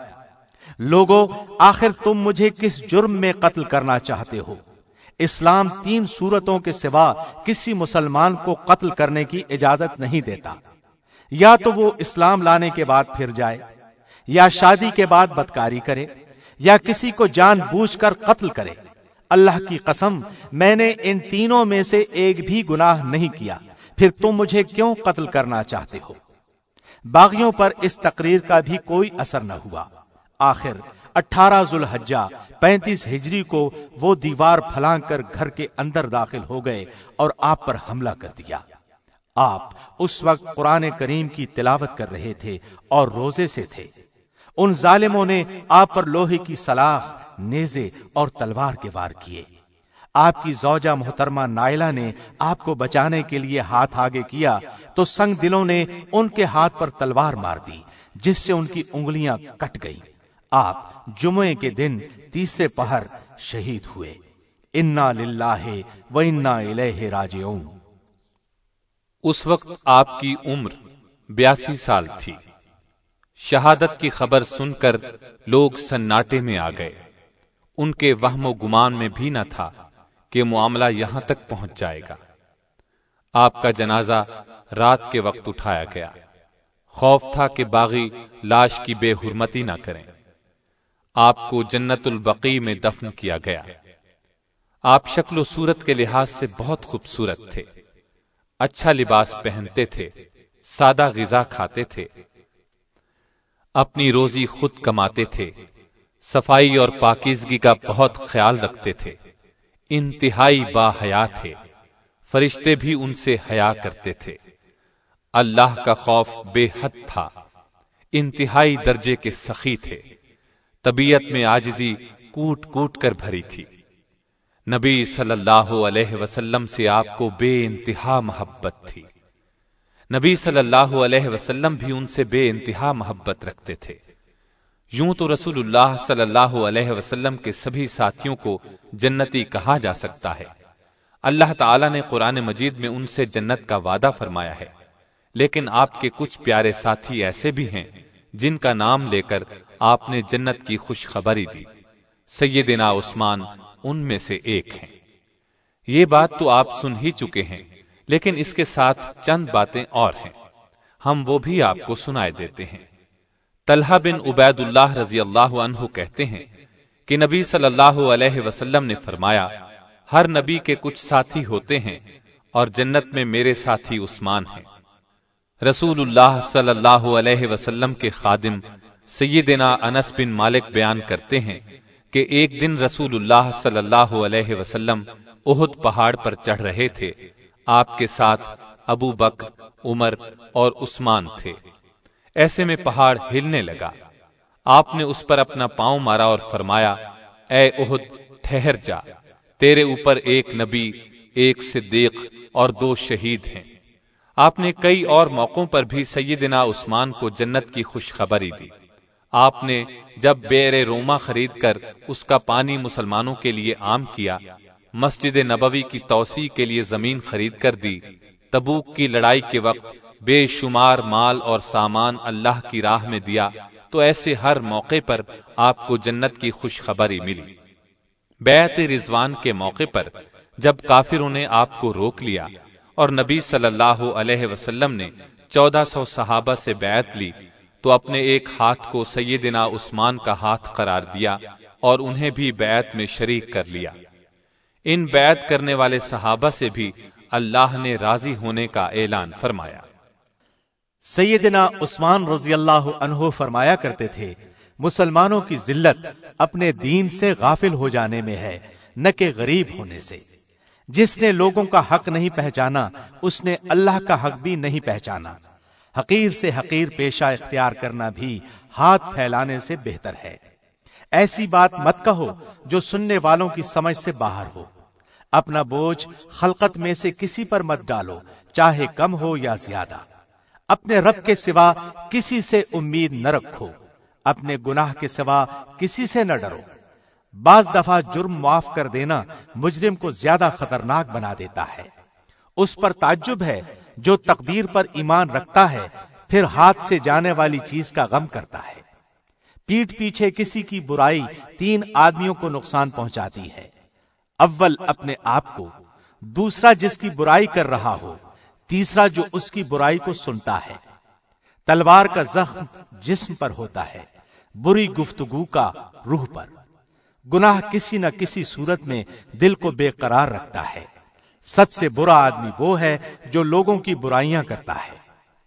لوگو، آخر تم مجھے کس جرم میں قتل کرنا چاہتے ہو؟ اسلام تین صورتوں کے سوا کسی مسلمان کو قتل کرنے کی اجازت نہیں دیتا۔ یا تو وہ اسلام لانے کے بعد پھر جائے، یا شادی کے بعد بدکاری کرے، یا کسی کو جان بوجھ کر قتل کرے۔ اللہ کی قسم، میں نے ان تینوں میں سے ایک بھی گناہ نہیں کیا، پھر تم مجھے کیوں قتل کرنا چاہتے ہو؟ باغیوں پر اس تقریر کا بھی کوئی اثر نہ ہوا۔ آخر اٹھارہ ذوالحجہ پینتیس ہجری کو وہ دیوار پھلانگ کر گھر کے اندر داخل ہو گئے اور آپ پر حملہ کر دیا۔ آپ اس وقت قرآن کریم کی تلاوت کر رہے تھے اور روزے سے تھے۔ ان ظالموں نے آپ پر لوہے کی سلاخ، نیزے اور تلوار کے وار کیے۔ آپ کی زوجہ محترمہ نائلہ نے آپ کو بچانے کے لیے ہاتھ آگے کیا تو سنگ دلوں نے ان کے ہاتھ پر تلوار مار دی، جس سے ان کی انگلیاں کٹ گئیں۔ آپ جمعے کے دن تیسرے پہر شہید ہوئے۔ انا للہ و انا الیہ راجعون۔ اس وقت آپ کی عمر بیاسی سال تھی۔ شہادت کی خبر سن کر لوگ سناٹے میں آ گئے۔ ان کے وہم و گمان میں بھی نہ تھا کہ معاملہ یہاں تک پہنچ جائے گا۔ آپ کا جنازہ رات کے وقت اٹھایا گیا۔ خوف تھا کہ باغی لاش کی بے حرمتی نہ کریں۔ آپ کو جنت البقیع میں دفن کیا گیا۔ آپ شکل و صورت کے لحاظ سے بہت خوبصورت تھے۔ اچھا لباس پہنتے تھے، سادہ غذا کھاتے تھے، اپنی روزی خود کماتے تھے، صفائی اور پاکیزگی کا بہت خیال رکھتے تھے، انتہائی با حیا تھے، فرشتے بھی ان سے حیا کرتے تھے۔ اللہ کا خوف بے حد تھا، انتہائی درجے کے سخی تھے، طبیعت میں عاجزی کوٹ کوٹ کر بھری تھی۔ نبی صلی اللہ علیہ وسلم سے آپ کو بے انتہا محبت تھی۔ نبی صلی اللہ علیہ وسلم بھی ان سے بے انتہا محبت رکھتے تھے۔ یوں تو رسول اللہ صلی اللہ علیہ وسلم کے سبھی ساتھیوں کو جنتی کہا جا سکتا ہے۔ اللہ تعالیٰ نے قرآن مجید میں ان سے جنت کا وعدہ فرمایا ہے، لیکن آپ کے کچھ پیارے ساتھی ایسے بھی ہیں جن کا نام لے کر آپ نے جنت کی خوشخبری دی۔ سیدنا عثمان ان میں سے ایک ہیں۔ یہ بات تو آپ سن ہی چکے ہیں، لیکن اس کے ساتھ چند باتیں اور ہیں، ہم وہ بھی آپ کو سنائے دیتے ہیں۔ طلحہ بن عبید اللہ رضی اللہ عنہ کہتے ہیں کہ نبی صلی اللہ علیہ وسلم نے فرمایا، ہر نبی کے کچھ ساتھی ہوتے ہیں اور جنت میں میرے ساتھی عثمان ہیں۔ رسول اللہ صلی اللہ علیہ وسلم کے خادم سیدنا انس بن مالک بیان کرتے ہیں کہ ایک دن رسول اللہ صلی اللہ علیہ وسلم احد پہاڑ پر چڑھ رہے تھے، آپ کے ساتھ ابو بکر، عمر اور عثمان تھے۔ ایسے میں پہاڑ ہلنے لگا، آپ نے اس پر اپنا پاؤں مارا اور فرمایا، اے احد ٹھہر جا، تیرے اوپر ایک نبی، ایک صدیق اور دو شہید ہیں۔ آپ نے کئی اور موقعوں پر بھی سیدنا عثمان کو جنت کی خوشخبری دی۔ آپ نے جب بئر روما خرید کر اس کا پانی مسلمانوں کے لیے عام کیا، مسجد نبوی کی توسیع کے لیے زمین خرید کر دی، تبوک کی لڑائی کے وقت بے شمار مال اور سامان اللہ کی راہ میں دیا، تو ایسے ہر موقع پر آپ کو جنت کی خوشخبری ملی۔ بیعت رضوان کے موقع پر جب کافروں نے آپ کو روک لیا اور نبی صلی اللہ علیہ وسلم نے چودہ سو صحابہ سے بیعت لی، تو اپنے ایک ہاتھ کو سیدنا عثمان کا ہاتھ قرار دیا اور انہیں بھی بیعت میں شریک کر لیا۔ ان بیعت کرنے والے صحابہ سے بھی اللہ نے راضی ہونے کا اعلان فرمایا۔ سیدنا عثمان رضی اللہ عنہ فرمایا کرتے تھے، مسلمانوں کی ذلت اپنے دین سے غافل ہو جانے میں ہے، نہ کہ غریب ہونے سے۔ جس نے لوگوں کا حق نہیں پہچانا، اس نے اللہ کا حق بھی نہیں پہچانا۔ حقیر سے حقیر پیشہ اختیار کرنا بھی ہاتھ پھیلانے سے بہتر ہے۔ ایسی بات مت کہو جو سننے والوں کی سمجھ سے باہر ہو۔ اپنا بوجھ خلقت میں سے کسی پر مت ڈالو، چاہے کم ہو یا زیادہ۔ اپنے رب کے سوا کسی سے امید نہ رکھو، اپنے گناہ کے سوا کسی سے نہ ڈرو۔ بعض دفعہ جرم معاف کر دینا مجرم کو زیادہ خطرناک بنا دیتا ہے۔ اس پر تعجب ہے جو تقدیر پر ایمان رکھتا ہے، پھر ہاتھ سے جانے والی چیز کا غم کرتا ہے۔ پیٹھ پیچھے کسی کی برائی تین آدمیوں کو نقصان پہنچاتی ہے، اول اپنے آپ کو، دوسرا جس کی برائی کر رہا ہو، تیسرا جو اس کی برائی کو سنتا ہے۔ تلوار کا زخم جسم پر ہوتا ہے، بری گفتگو کا روح پر۔ گناہ کسی نہ کسی صورت میں دل کو بے قرار رکھتا ہے۔ سب سے برا آدمی وہ ہے جو لوگوں کی برائیاں کرتا ہے۔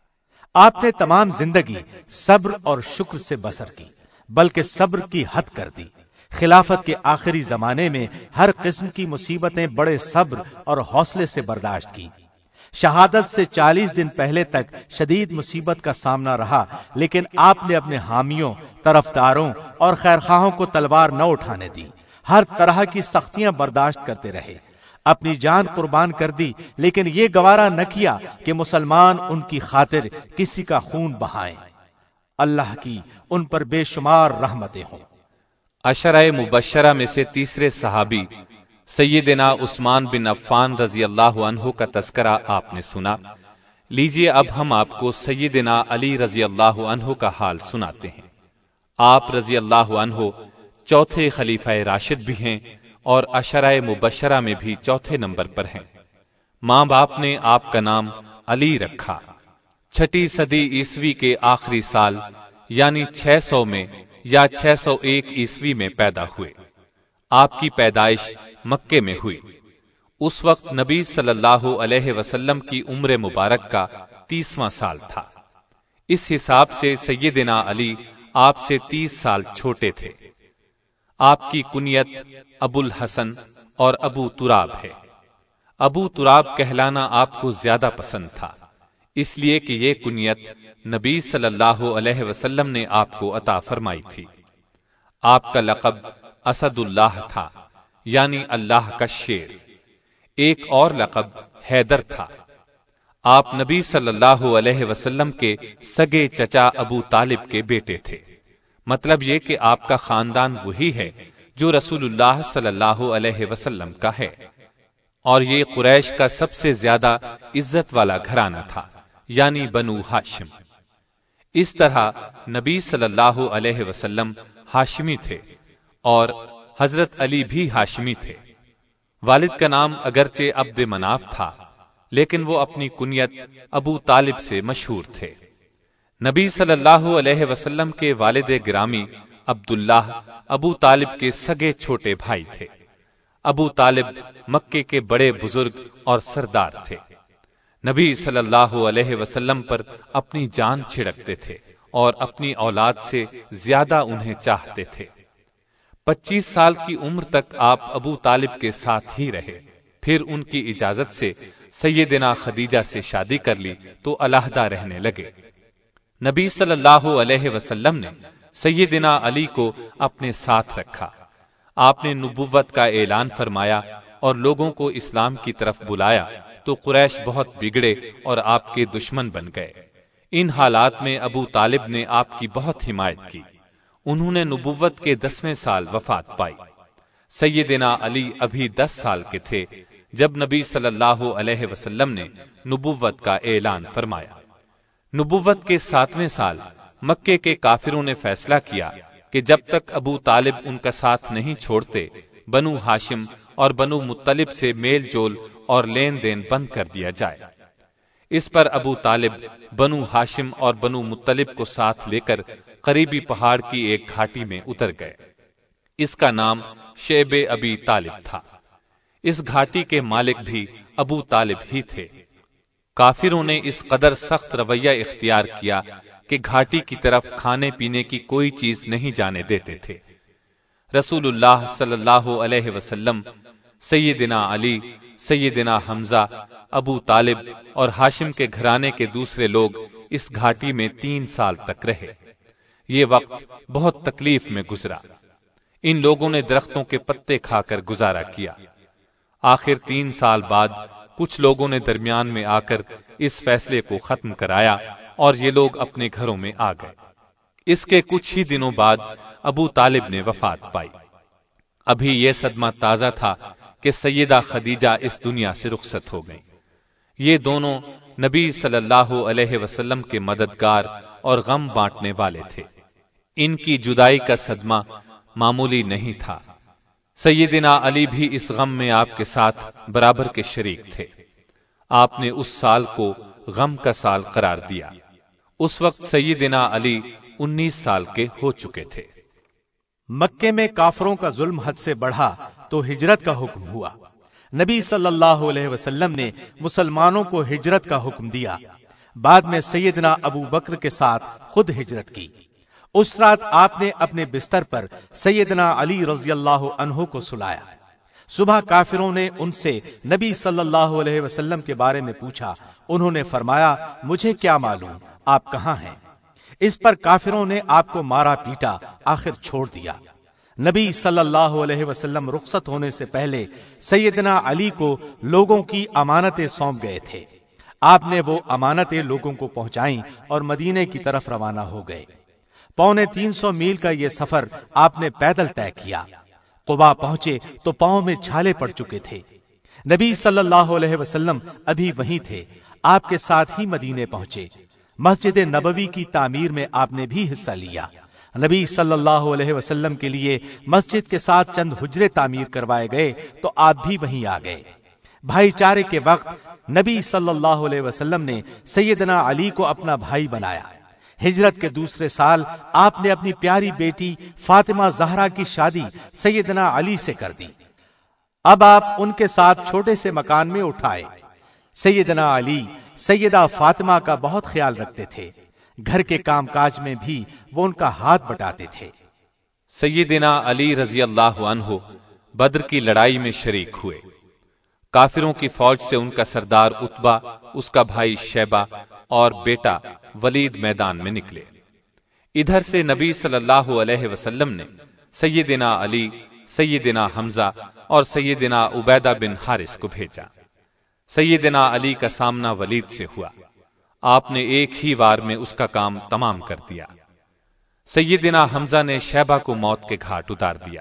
آپ نے تمام زندگی صبر اور شکر سے بسر کی، بلکہ صبر کی حد کر دی۔ خلافت کے آخری زمانے میں ہر قسم کی مصیبتیں بڑے صبر اور حوصلے سے برداشت کی۔ شہادت سے چالیس دن پہلے تک شدید مصیبت کا سامنا رہا، لیکن آپ نے اپنے حامیوں، طرفداروں اور خیرخواہوں کو تلوار نہ اٹھانے دی۔ ہر طرح کی سختیاں برداشت کرتے رہے، اپنی جان قربان کر دی، لیکن یہ گوارا نہ کیا کہ مسلمان ان کی خاطر کسی کا خون بہائیں۔ اللہ کی ان پر بے شمار رحمتیں ہوں۔ عشرہ مبشرہ میں سے تیسرے صحابی سیدنا عثمان بن عفان رضی اللہ عنہ کا تذکرہ آپ نے سنا۔ لیجئے اب ہم آپ کو سیدنا علی رضی اللہ عنہ کا حال سناتے ہیں۔ آپ رضی اللہ عنہ چوتھے خلیفہ راشد بھی ہیں اور عشرہ مبشرہ میں بھی چوتھے نمبر پر ہیں۔ ماں باپ نے آپ کا نام علی رکھا۔ چھٹی صدی عیسوی کے آخری سال یعنی چھ سو میں یا چھ سو ایک عیسوی میں پیدا ہوئے۔ آپ کی پیدائش مکے میں ہوئی۔ اس وقت نبی صلی اللہ علیہ وسلم کی عمر مبارک کا تیسواں سال تھا۔ اس حساب سے سیدنا علی آپ سے تیس سال چھوٹے تھے۔ آپ کی کنیت ابو الحسن اور ابو تراب ہے۔ ابو تراب کہلانا آپ کو زیادہ پسند تھا، اس لیے کہ یہ کنیت نبی صلی اللہ علیہ وسلم نے آپ کو عطا فرمائی تھی۔ آپ کا لقب اسد اللہ تھا، یعنی اللہ کا شیر۔ ایک اور لقب حیدر تھا۔ آپ نبی صلی اللہ علیہ وسلم کے سگے چچا ابو طالب کے بیٹے تھے۔ مطلب یہ کہ آپ کا خاندان وہی ہے جو رسول اللہ صلی اللہ علیہ وسلم کا ہے، اور یہ قریش کا سب سے زیادہ عزت والا گھرانہ تھا، یعنی بنو ہاشم۔ اس طرح نبی صلی اللہ علیہ وسلم ہاشمی تھے اور حضرت علی بھی ہاشمی تھے۔ والد کا نام اگرچہ عبد مناف تھا، لیکن وہ اپنی کنیت ابو طالب سے مشہور تھے۔ نبی صلی اللہ علیہ وسلم کے والد گرامی عبداللہ ابو طالب کے سگے چھوٹے بھائی تھے۔ ابو طالب مکے کے بڑے بزرگ اور سردار تھے۔ نبی صلی اللہ علیہ وسلم پر اپنی جان چھڑکتے تھے اور اپنی اولاد سے زیادہ انہیں چاہتے تھے۔ پچیس سال کی عمر تک آپ ابو طالب کے ساتھ ہی رہے، پھر ان کی اجازت سے سیدنا خدیجہ سے شادی کر لی تو علیحدہ رہنے لگے۔ نبی صلی اللہ علیہ وسلم نے سیدنا علی کو اپنے ساتھ رکھا۔ آپ نے نبوت کا اعلان فرمایا اور لوگوں کو اسلام کی طرف بلایا تو قریش بہت بگڑے اور آپ کے دشمن بن گئے۔ ان حالات میں ابو طالب نے آپ کی بہت حمایت کی۔ انہوں نے نبوت کے دسویں سال وفات پائی۔ سیدنا علی ابھی دس سال کے تھے جب نبی صلی اللہ علیہ وسلم نے نبوت کا اعلان فرمایا۔ نبوت کے ساتویں سال مکے کے کافروں نے فیصلہ کیا کہ جب تک ابو طالب ان کا ساتھ نہیں چھوڑتے، بنو ہاشم اور بنو مطلب سے میل جول اور لین دین بند کر دیا جائے۔ اس پر ابو طالب بنو ہاشم اور بنو مطلب کو ساتھ لے کر قریبی پہاڑ کی ایک گھاٹی میں اتر گئے۔ اس کا نام شیب ابی طالب تھا۔ اس گھاٹی کے مالک بھی ابو طالب ہی تھے۔ کافروں نے اس قدر سخت رویہ اختیار کیا کہ گھاٹی کی طرف کھانے پینے کی کوئی چیز نہیں جانے دیتے تھے۔ رسول اللہ صلی اللہ علیہ وسلم، سیدنا علی، سیدنا حمزہ، ابو طالب اور ہاشم کے گھرانے کے دوسرے لوگ اس گھاٹی میں تین سال تک رہے۔ یہ وقت بہت تکلیف میں گزرا۔ ان لوگوں نے درختوں کے پتے کھا کر گزارا کیا۔ آخر تین سال بعد کچھ لوگوں نے درمیان میں آ کر اس فیصلے کو ختم کرایا اور یہ لوگ اپنے گھروں میں آ گئے۔ اس کے کچھ ہی دنوں بعد ابو طالب نے وفات پائی۔ ابھی یہ صدمہ تازہ تھا کہ سیدہ خدیجہ اس دنیا سے رخصت ہو گئیں۔ یہ دونوں نبی صلی اللہ علیہ وسلم کے مددگار اور غم بانٹنے والے تھے۔ ان کی جدائی کا صدمہ معمولی نہیں تھا۔ سیدنا علی بھی اس غم میں آپ کے ساتھ برابر کے شریک تھے۔ آپ نے اس سال کو غم کا سال قرار دیا۔ اس وقت سیدنا علی انیس سال کے ہو چکے تھے۔ مکے میں کافروں کا ظلم حد سے بڑھا تو ہجرت کا حکم ہوا۔ نبی صلی اللہ علیہ وسلم نے مسلمانوں کو ہجرت کا حکم دیا۔ بعد میں سیدنا ابو بکر کے ساتھ خود ہجرت کی۔ اس رات آپ نے اپنے بستر پر سیدنا علی رضی اللہ عنہ کو سلایا۔ صبح کافروں نے ان سے نبی صلی اللہ علیہ وسلم کے بارے میں پوچھا۔ انہوں نے فرمایا، مجھے کیا معلوم آپ کہاں ہیں؟ اس پر کافروں نے آپ کو مارا پیٹا، آخر چھوڑ دیا۔ نبی صلی اللہ علیہ وسلم رخصت ہونے سے پہلے سیدنا علی کو لوگوں کی امانتیں سونپ گئے تھے۔ آپ نے وہ امانتیں لوگوں کو پہنچائیں اور مدینے کی طرف روانہ ہو گئے۔ پونے تین سو میل کا یہ سفر آپ نے پیدل طے کیا۔ قباء پہنچے تو پاؤں میں چھالے پڑ چکے تھے۔ نبی صلی اللہ علیہ وسلم ابھی وہیں تھے۔ آپ کے ساتھ ہی مدینے پہنچے۔ مسجد نبوی کی تعمیر میں آپ نے بھی حصہ لیا۔ نبی صلی اللہ علیہ وسلم کے لیے مسجد کے ساتھ چند حجرے تعمیر کروائے گئے تو آپ بھی وہیں آ گئے۔ بھائی چارے کے وقت نبی صلی اللہ علیہ وسلم نے سیدنا علی کو اپنا بھائی بنایا۔ ہجرت کے دوسرے سال آپ نے اپنی پیاری بیٹی فاطمہ زہرا کی شادی سیدنا علی سے کر دی۔ اب آپ ان کے ساتھ چھوٹے سے مکان میں اٹھائے۔ سیدنا علی سیدہ فاطمہ کا بہت خیال رکھتے تھے۔ گھر کے کام کاج میں بھی وہ ان کا ہاتھ بٹاتے تھے۔ سیدنا علی رضی اللہ عنہ بدر کی لڑائی میں شریک ہوئے۔ کافروں کی فوج سے ان کا سردار عتبہ، اس کا بھائی شیبہ اور بیٹا ولید میدان میں نکلے۔ ادھر سے نبی صلی اللہ علیہ وسلم نے سیدنا علی، سیدنا حمزہ اور سیدنا عبیدہ بن حارث کو بھیجا۔ سیدنا علی کا سامنا ولید سے ہوا۔ آپ نے ایک ہی وار میں اس کا کام تمام کر دیا۔ سیدنا حمزہ نے شیبہ کو موت کے گھاٹ اتار دیا۔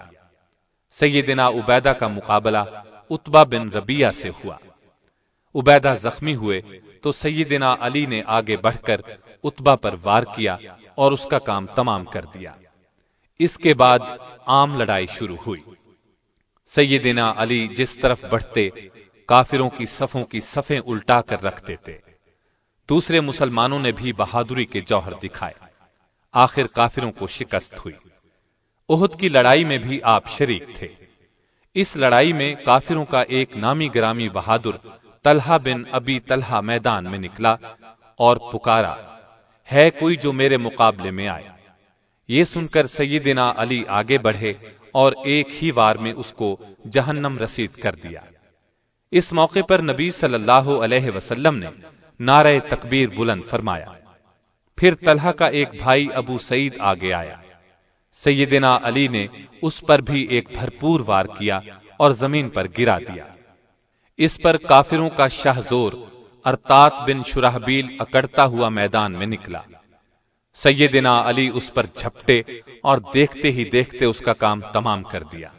سیدنا عبیدہ کا مقابلہ عتبہ بن ربیعہ سے ہوا۔ عبیدہ زخمی ہوئے تو سیدنا علی نے آگے بڑھ کر عتبہ پر وار کیا اور اس کا کام تمام کر دیا۔ اس کے بعد عام لڑائی شروع ہوئی۔ سیدنا علی جس طرف بڑھتے کافروں کی صفوں کی صفیں الٹا کر رکھ دیتے۔ دوسرے مسلمانوں نے بھی بہادری کے جوہر دکھائے۔ آخر کافروں کو شکست ہوئی۔ احد کی لڑائی میں بھی آپ شریک تھے۔ اس لڑائی میں کافروں کا ایک نامی گرامی بہادر طلحہ بن ابی طلحہ میدان میں نکلا اور پکارا، ہے کوئی جو میرے مقابلے میں آئے؟ یہ سن کر سیدنا علی آگے بڑھے اور ایک ہی وار میں اس کو جہنم رسید کر دیا۔ اس موقع پر نبی صلی اللہ علیہ وسلم نے نعرہ تکبیر بلند فرمایا۔ پھر طلحہ کا ایک بھائی ابو سعید آگے آیا۔ سیدنا علی نے اس پر بھی ایک بھرپور وار کیا اور زمین پر گرا دیا۔ اس پر کافروں کا شاہ زور ارتات بن شرحبیل اکڑتا ہوا میدان میں نکلا۔ سیدنا علی اس پر جھپٹے اور دیکھتے ہی دیکھتے اس کا کام تمام کر دیا۔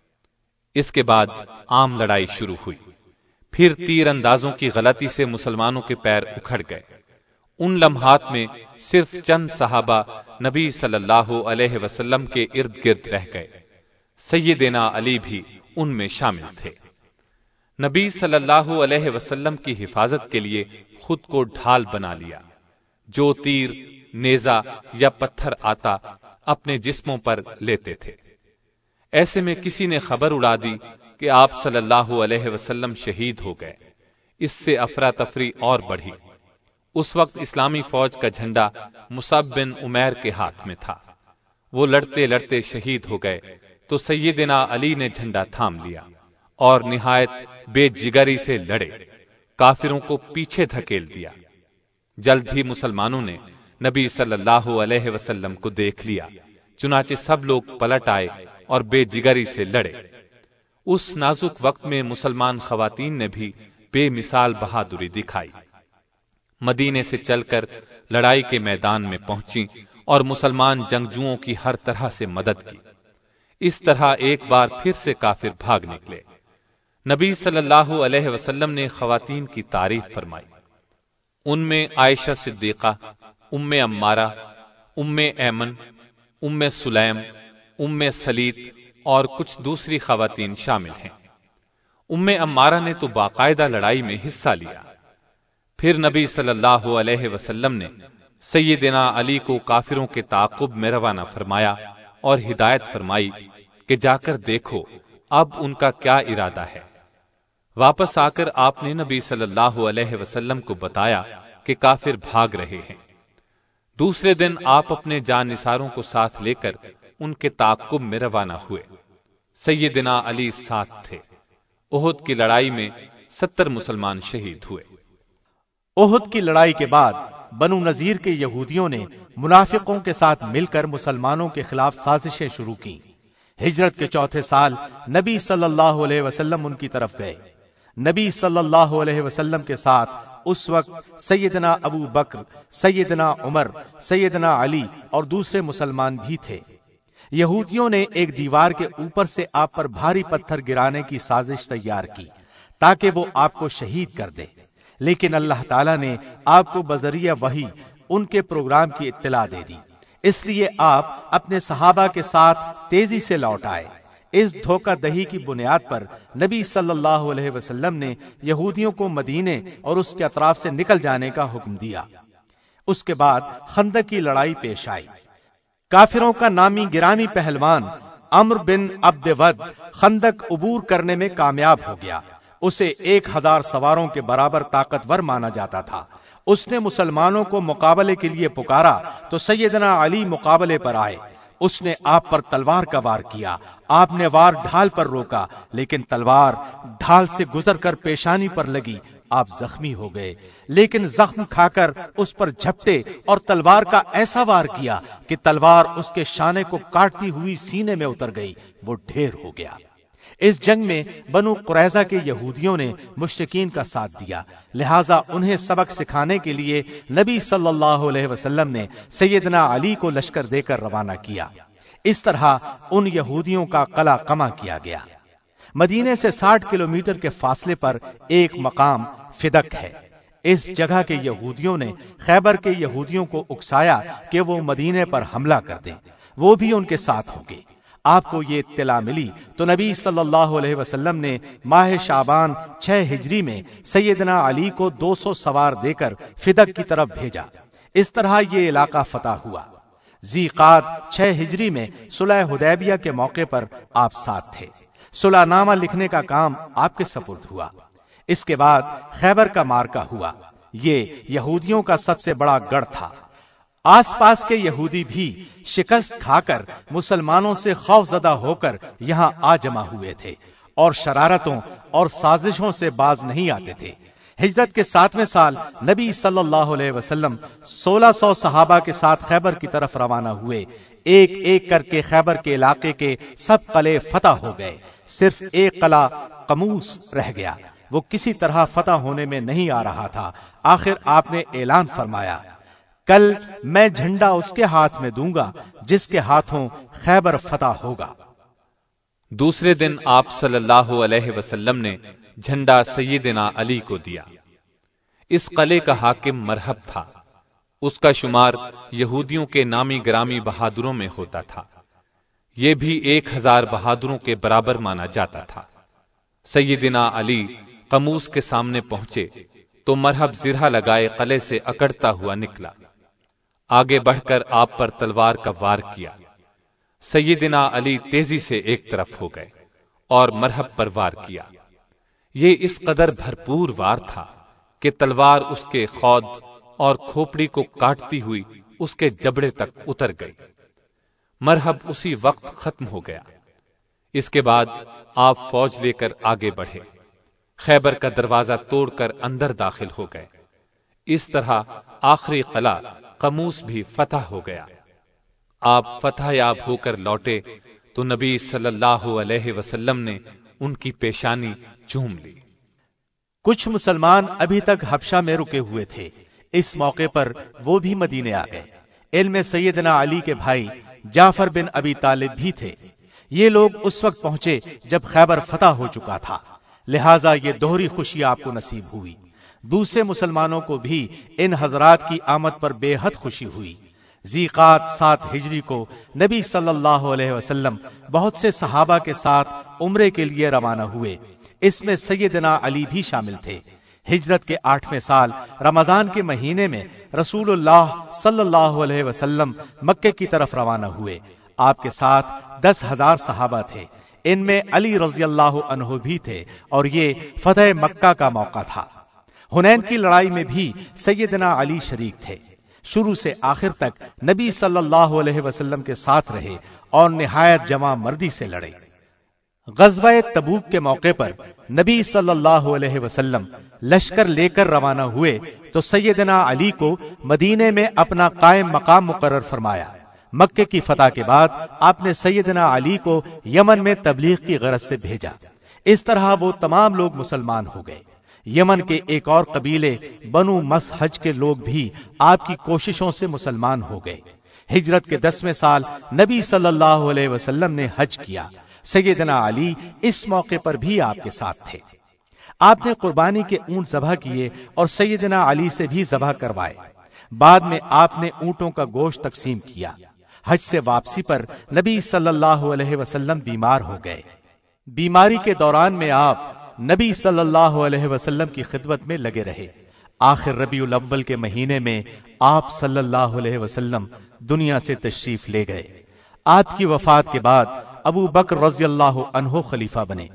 اس کے بعد عام لڑائی شروع ہوئی۔ پھر تیر اندازوں کی غلطی سے مسلمانوں کے پیر اکھڑ گئے۔ ان لمحات میں صرف چند صحابہ نبی صلی اللہ علیہ وسلم کے ارد گرد رہ گئے۔ سیدنا علی بھی ان میں شامل تھے۔ نبی صلی اللہ علیہ وسلم کی حفاظت کے لیے خود کو ڈھال بنا لیا۔ جو تیر، نیزہ یا پتھر آتا اپنے جسموں پر لیتے تھے۔ ایسے میں کسی نے خبر اڑا دی کہ آپ صلی اللہ علیہ وسلم شہید ہو گئے۔ اس سے افراتفری اور بڑھی۔ اس وقت اسلامی فوج کا جھنڈا مصعب بن عمیر کے ہاتھ میں تھا۔ وہ لڑتے لڑتے شہید ہو گئے تو سیدنا علی نے جھنڈا تھام لیا اور نہایت بے جگری سے لڑے، کافروں کو پیچھے دھکیل دیا۔ جلد ہی مسلمانوں نے نبی صلی اللہ علیہ وسلم کو دیکھ لیا، چنانچہ سب لوگ پلٹ آئے اور بے جگری سے لڑے۔ اس نازک وقت میں مسلمان خواتین نے بھی بے مثال بہادری دکھائی۔ مدینے سے چل کر لڑائی کے میدان میں پہنچی اور مسلمان جنگجوؤں کی ہر طرح سے مدد کی۔ اس طرح ایک بار پھر سے کافر بھاگ نکلے۔ نبی صلی اللہ علیہ وسلم نے خواتین کی تعریف فرمائی۔ ان میں عائشہ صدیقہ، ام عمارہ، ام ایمن، ام سلیم، ام سلیت اور کچھ دوسری خواتین شامل ہیں۔ ام عمارہ نے تو باقاعدہ لڑائی میں حصہ لیا۔ پھر نبی صلی اللہ علیہ وسلم نے سیدنا علی کو کافروں کے تعاقب میں روانہ فرمایا اور ہدایت فرمائی کہ جا کر دیکھو اب ان کا کیا ارادہ ہے۔ واپس آ کر آپ نے نبی صلی اللہ علیہ وسلم کو بتایا کہ کافر بھاگ رہے ہیں۔ دوسرے دن آپ اپنے جان نثاروں کو ساتھ لے کر ان کے تعاقب میں روانہ ہوئے۔ سیدنا علی ساتھ تھے۔ احد کی لڑائی میں ستر مسلمان شہید ہوئے۔ احد کی لڑائی کے بعد بنو نذیر کے یہودیوں نے منافقوں کے ساتھ مل کر مسلمانوں کے خلاف سازشیں شروع کی۔ ہجرت کے چوتھے سال نبی صلی اللہ علیہ وسلم ان کی طرف گئے۔ نبی صلی اللہ علیہ وسلم کے ساتھ اس وقت سیدنا ابو بکر، سیدنا عمر، سیدنا علی اور دوسرے مسلمان بھی تھے۔ یہودیوں نے ایک دیوار کے اوپر سے آپ پر بھاری پتھر گرانے کی سازش تیار کی تاکہ وہ آپ کو شہید کر دے، لیکن اللہ تعالیٰ نے آپ کو بذریعہ وحی ان کے پروگرام کی اطلاع دے دی۔ اس لیے آپ اپنے صحابہ کے ساتھ تیزی سے لوٹ آئے۔ اس دھوکہ دہی کی بنیاد پر نبی صلی اللہ علیہ وسلم نے یہودیوں کو مدینے اور اس کے اطراف سے نکل جانے کا حکم دیا۔ اس کے بعد خندق کی لڑائی پیش آئی۔ کافروں کا نامی گرامی پہلوان عمرو بن عبد ود خندق عبور کرنے میں کامیاب ہو گیا۔ اسے ایک ہزار سواروں کے برابر طاقتور مانا جاتا تھا۔ اس نے مسلمانوں کو مقابلے کے لیے پکارا تو سیدنا علی مقابلے پر آئے۔ اس نے آپ پر تلوار کا وار کیا۔ آپ نے وار ڈھال پر روکا، لیکن تلوار ڈھال سے گزر کر پیشانی پر لگی۔ آپ زخمی ہو گئے، لیکن زخم کھا کر اس پر جھپٹے اور تلوار کا ایسا وار کیا کہ تلوار اس کے شانے کو کاٹتی ہوئی سینے میں اتر گئی۔ وہ ڈھیر ہو گیا۔ اس جنگ میں بنو قریظہ کے یہودیوں نے مشرکین کا ساتھ دیا، لہٰذا انہیں سبق سکھانے کے لیے نبی صلی اللہ علیہ وسلم نے سیدنا علی کو لشکر دے کر روانہ کیا۔ اس طرح ان یہودیوں کا قلع قمع کیا گیا۔ مدینے سے ساٹھ کلومیٹر کے فاصلے پر ایک مقام فدق ہے۔ اس جگہ کے یہودیوں نے خیبر کے یہودیوں کو اکسایا کہ وہ مدینے پر حملہ کر دیں، وہ بھی ان کے ساتھ ہو گئے۔ آپ کو یہ اطلاع ملی تو نبی صلی اللہ علیہ وسلم نے ماہ شعبان چھ ہجری میں سیدنا علی کو دو سو سوار دے کر فدق کی طرف بھیجا۔ اس طرح یہ علاقہ فتح ہوا۔ ذی قعد چھ ہجری میں صلح حدیبیہ کے موقع پر آپ ساتھ تھے۔ صلح نامہ لکھنے کا کام آپ کے سپرد ہوا۔ اس کے بعد خیبر کا مارکا ہوا۔ یہ یہودیوں کا سب سے بڑا گڑھ تھا۔ آس پاس کے یہودی بھی شکست کھا کر مسلمانوں سے خوف زدہ ہو کر یہاں آ جمع ہوئے تھے اور شرارتوں اور سازشوں سے باز نہیں آتے تھے۔ ہجرت کے ساتویں سال نبی صلی اللہ علیہ وسلم سولہ سو صحابہ کے ساتھ خیبر کی طرف روانہ ہوئے۔ ایک ایک کر کے خیبر کے علاقے کے سب قلعے فتح ہو گئے، صرف ایک قلعہ قموس رہ گیا، وہ کسی طرح فتح ہونے میں نہیں آ رہا تھا۔ آخر آپ نے اعلان فرمایا، کل میں جھنڈا اس کے ہاتھ میں دوں گا جس کے ہاتھوں خیبر فتح ہوگا۔ دوسرے دن آپ صلی اللہ علیہ وسلم نے جھنڈا سیدنا علی کو دیا۔ اس قلعے کا حاکم مرحب تھا۔ اس کا شمار یہودیوں کے نامی گرامی بہادروں میں ہوتا تھا۔ یہ بھی ایک ہزار بہادروں کے برابر مانا جاتا تھا۔ سیدنا علی قموس کے سامنے پہنچے تو مرحب زرہ لگائے قلعے سے اکڑتا ہوا نکلا۔ آگے بڑھ کر آپ پر تلوار کا وار کیا۔ سیدنا علی تیزی سے ایک طرف ہو گئے اور مرحب پر وار کیا۔ یہ اس قدر بھرپور وار تھا کہ تلوار اس کے خود اور کھوپڑی کو کاٹتی ہوئی اس کے جبڑے تک اتر گئی۔ مرحب اسی وقت ختم ہو گیا۔ اس کے بعد آپ فوج لے کر آگے بڑھے، خیبر کا دروازہ توڑ کر اندر داخل ہو گئے۔ اس طرح آخری قلعہ قموس بھی فتح ہو گیا۔ آپ فتح یاب ہو کر لوٹے تو نبی صلی اللہ علیہ وسلم نے ان کی پیشانی چوم لی۔ کچھ مسلمان ابھی تک حبشہ میں رکے ہوئے تھے، اس موقع پر وہ بھی مدینے آ گئے۔ علم سیدنا علی کے بھائی جعفر بن ابی طالب بھی تھے۔ یہ لوگ اس وقت پہنچے جب خیبر فتح ہو چکا تھا، لہٰذا یہ دوہری خوشی آپ کو نصیب ہوئی۔ دوسرے مسلمانوں کو بھی ان حضرات کی آمد پر بے حد خوشی ہوئی۔ ذی قعد سات ہجری کو نبی صلی اللہ علیہ وسلم بہت سے صحابہ کے ساتھ عمرے کے لیے روانہ ہوئے، اس میں سیدنا علی بھی شامل تھے۔ ہجرت کے آٹھویں سال رمضان کے مہینے میں رسول اللہ صلی اللہ علیہ وسلم مکے کی طرف روانہ ہوئے۔ آپ کے ساتھ دس ہزار صحابہ تھے، ان میں علی رضی اللہ عنہ بھی تھے، اور یہ فتح مکہ کا موقع تھا۔ حنین کی لڑائی میں بھی سیدنا علی شریک تھے۔ شروع سے آخر تک نبی صلی اللہ علیہ وسلم کے ساتھ رہے اور نہایت جمع مردی سے لڑے۔ غزوہ تبوک کے موقع پر نبی صلی اللہ علیہ وسلم لشکر لے کر روانہ ہوئے تو سیدنا علی کو مدینے میں اپنا قائم مقام مقرر فرمایا۔ مکے کی فتح کے بعد آپ نے سیدنا علی کو یمن میں تبلیغ کی غرض سے بھیجا۔ اس طرح وہ تمام لوگ مسلمان ہو گئے۔ یمن کے ایک اور قبیلے بنو مسحج کے لوگ بھی آپ کی کوششوں سے مسلمان ہو گئے۔ ہجرت کے دسویں سال نبی صلی اللہ علیہ وسلم نے حج کیا۔ سیدنا علی اس موقع پر بھی آپ کے ساتھ تھے۔ آپ نے قربانی کے اونٹ ذبح کیے اور سیدنا علی سے بھی ذبح کروائے۔ بعد میں آپ نے اونٹوں کا گوشت تقسیم کیا۔ حج سے واپسی پر نبی صلی اللہ علیہ وسلم بیمار ہو گئے۔ بیماری کے دوران میں آپ نبی صلی اللہ علیہ وسلم کی خدمت میں لگے رہے۔ آخر ربیع الاول کے مہینے میں آپ صلی اللہ علیہ وسلم دنیا سے تشریف لے گئے۔ آپ کی وفات کے بعد ابو بکر رضی اللہ عنہ خلیفہ بنے۔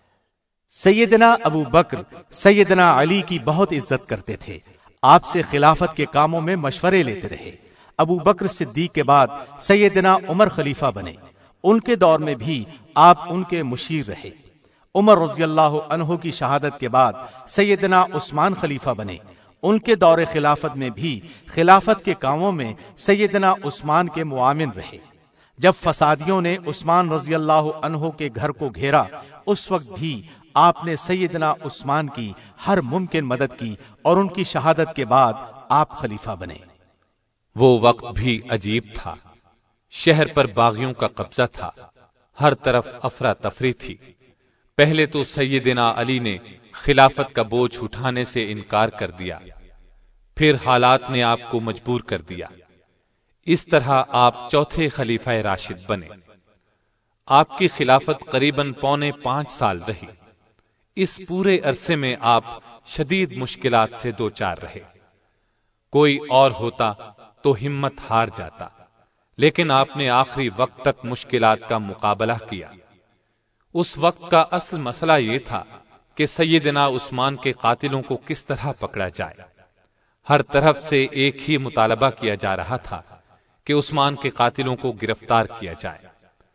سیدنا ابو بکر سیدنا علی کی بہت عزت کرتے تھے، آپ سے خلافت کے کاموں میں مشورے لیتے رہے۔ ابو بکر صدیق کے بعد سیدنا عمر خلیفہ بنے، ان کے دور میں بھی آپ ان کے مشیر رہے۔ عمر رضی اللہ عنہ کی شہادت کے بعد سیدنا عثمان خلیفہ بنے، ان کے دور خلافت میں بھی خلافت کے کاموں میں سیدنا عثمان کے معاون رہے۔ جب فسادیوں نے عثمان رضی اللہ عنہ کے گھر کو گھیرا، اس وقت بھی آپ نے سیدنا عثمان کی ہر ممکن مدد کی اور ان کی شہادت کے بعد آپ خلیفہ بنے۔ وہ وقت بھی عجیب تھا، شہر پر باغیوں کا قبضہ تھا، ہر طرف افراتفری تھی۔ پہلے تو سیدنا علی نے خلافت کا بوجھ اٹھانے سے انکار کر دیا، پھر حالات نے آپ کو مجبور کر دیا۔ اس طرح آپ چوتھے خلیفہ راشد بنے۔ آپ کی خلافت قریباً پونے پانچ سال رہی۔ اس پورے عرصے میں آپ شدید مشکلات سے دوچار رہے۔ کوئی اور ہوتا تو ہمت ہار جاتا، لیکن آپ نے آخری وقت تک مشکلات کا مقابلہ کیا۔ اس وقت کا اصل مسئلہ یہ تھا کہ سیدنا عثمان کے قاتلوں کو کس طرح پکڑا جائے۔ ہر طرف سے ایک ہی مطالبہ کیا جا رہا تھا کہ عثمان کے قاتلوں کو گرفتار کیا جائے۔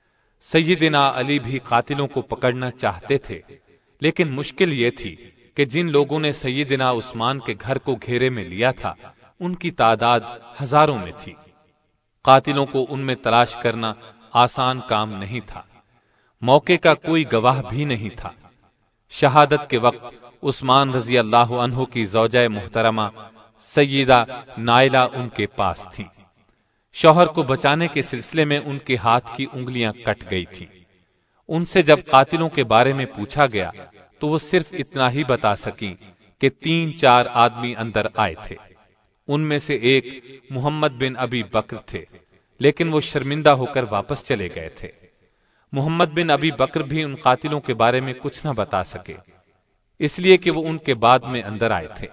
سیدنا علی بھی قاتلوں کو پکڑنا چاہتے تھے، لیکن مشکل یہ تھی کہ جن لوگوں نے سیدنا عثمان کے گھر کو گھیرے میں لیا تھا ان کی تعداد ہزاروں میں تھی۔ قاتلوں کو ان میں تلاش کرنا آسان کام نہیں تھا۔ موقع کا کوئی گواہ بھی نہیں تھا۔ شہادت کے وقت عثمان رضی اللہ عنہ کی زوجہ محترمہ سیدہ نائلہ ان کے پاس تھی۔ شوہر کو بچانے کے سلسلے میں ان کے ہاتھ کی انگلیاں کٹ گئی تھی۔ ان سے جب قاتلوں کے بارے میں پوچھا گیا تو وہ صرف اتنا ہی بتا سکی کہ تین چار آدمی اندر آئے تھے۔ ان میں سے ایک محمد بن ابی بکر تھے، لیکن وہ شرمندہ ہو کر واپس چلے گئے تھے۔ محمد بن ابی بکر بھی ان قاتلوں کے بارے میں کچھ نہ بتا سکے، اس لیے کہ وہ ان کے بعد میں اندر آئے تھے۔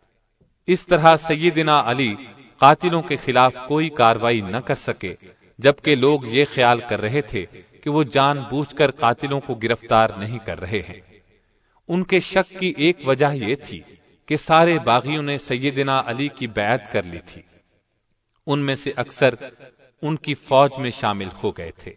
اس طرح سیدنا علی قاتلوں کے خلاف کوئی کاروائی نہ کر سکے، جبکہ لوگ یہ خیال کر رہے تھے کہ وہ جان بوجھ کر قاتلوں کو گرفتار نہیں کر رہے ہیں۔ ان کے شک کی ایک وجہ یہ تھی کہ سارے باغیوں نے سیدنا علی کی بیعت کر لی تھی۔ ان میں سے اکثر ان کی فوج میں شامل ہو گئے تھے۔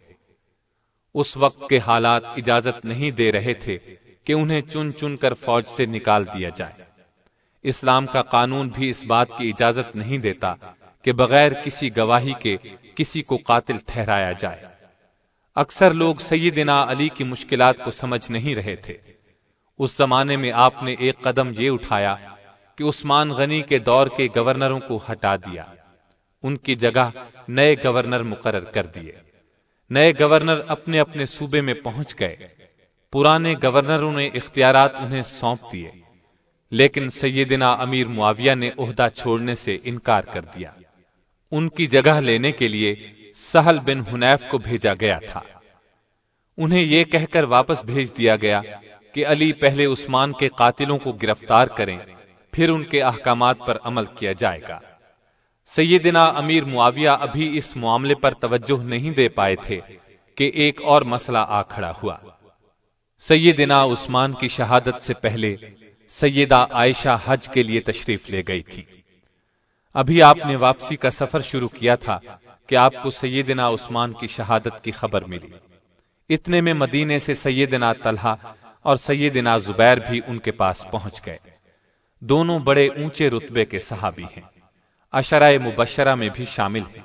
اس وقت کے حالات اجازت نہیں دے رہے تھے کہ انہیں چن چن کر فوج سے نکال دیا جائے۔ اسلام کا قانون بھی اس بات کی اجازت نہیں دیتا کہ بغیر کسی گواہی کے کسی کو قاتل ٹھہرایا جائے۔ اکثر لوگ سیدنا علی کی مشکلات کو سمجھ نہیں رہے تھے۔ اس زمانے میں آپ نے ایک قدم یہ اٹھایا کہ عثمان غنی کے دور کے گورنروں کو ہٹا دیا، ان کی جگہ نئے گورنر مقرر کر دیے۔ نئے گورنر اپنے اپنے صوبے میں پہنچ گئے۔ پرانے گورنروں نے اختیارات انہیں سونپ دیے، لیکن سیدنا امیر معاویہ نے عہدہ چھوڑنے سے انکار کر دیا۔ ان کی جگہ لینے کے لیے سہل بن حنیف کو بھیجا گیا تھا۔ انہیں یہ کہہ کر واپس بھیج دیا گیا کہ علی پہلے عثمان کے قاتلوں کو گرفتار کریں، پھر ان کے احکامات پر عمل کیا جائے گا۔ سیدنا امیر معاویہ ابھی اس معاملے پر توجہ نہیں دے پائے تھے کہ ایک اور مسئلہ آ کھڑا ہوا۔ سیدنا عثمان کی شہادت سے پہلے سیدہ عائشہ حج کے لیے تشریف لے گئی تھی۔ ابھی آپ نے واپسی کا سفر شروع کیا تھا کہ آپ کو سیدنا عثمان کی شہادت کی خبر ملی۔ اتنے میں مدینے سے سیدنا طلحہ اور سیدنا زبیر بھی ان کے پاس پہنچ گئے۔ دونوں بڑے اونچے رتبے کے صحابی ہیں، عشرہ مبشرہ میں بھی شامل ہیں۔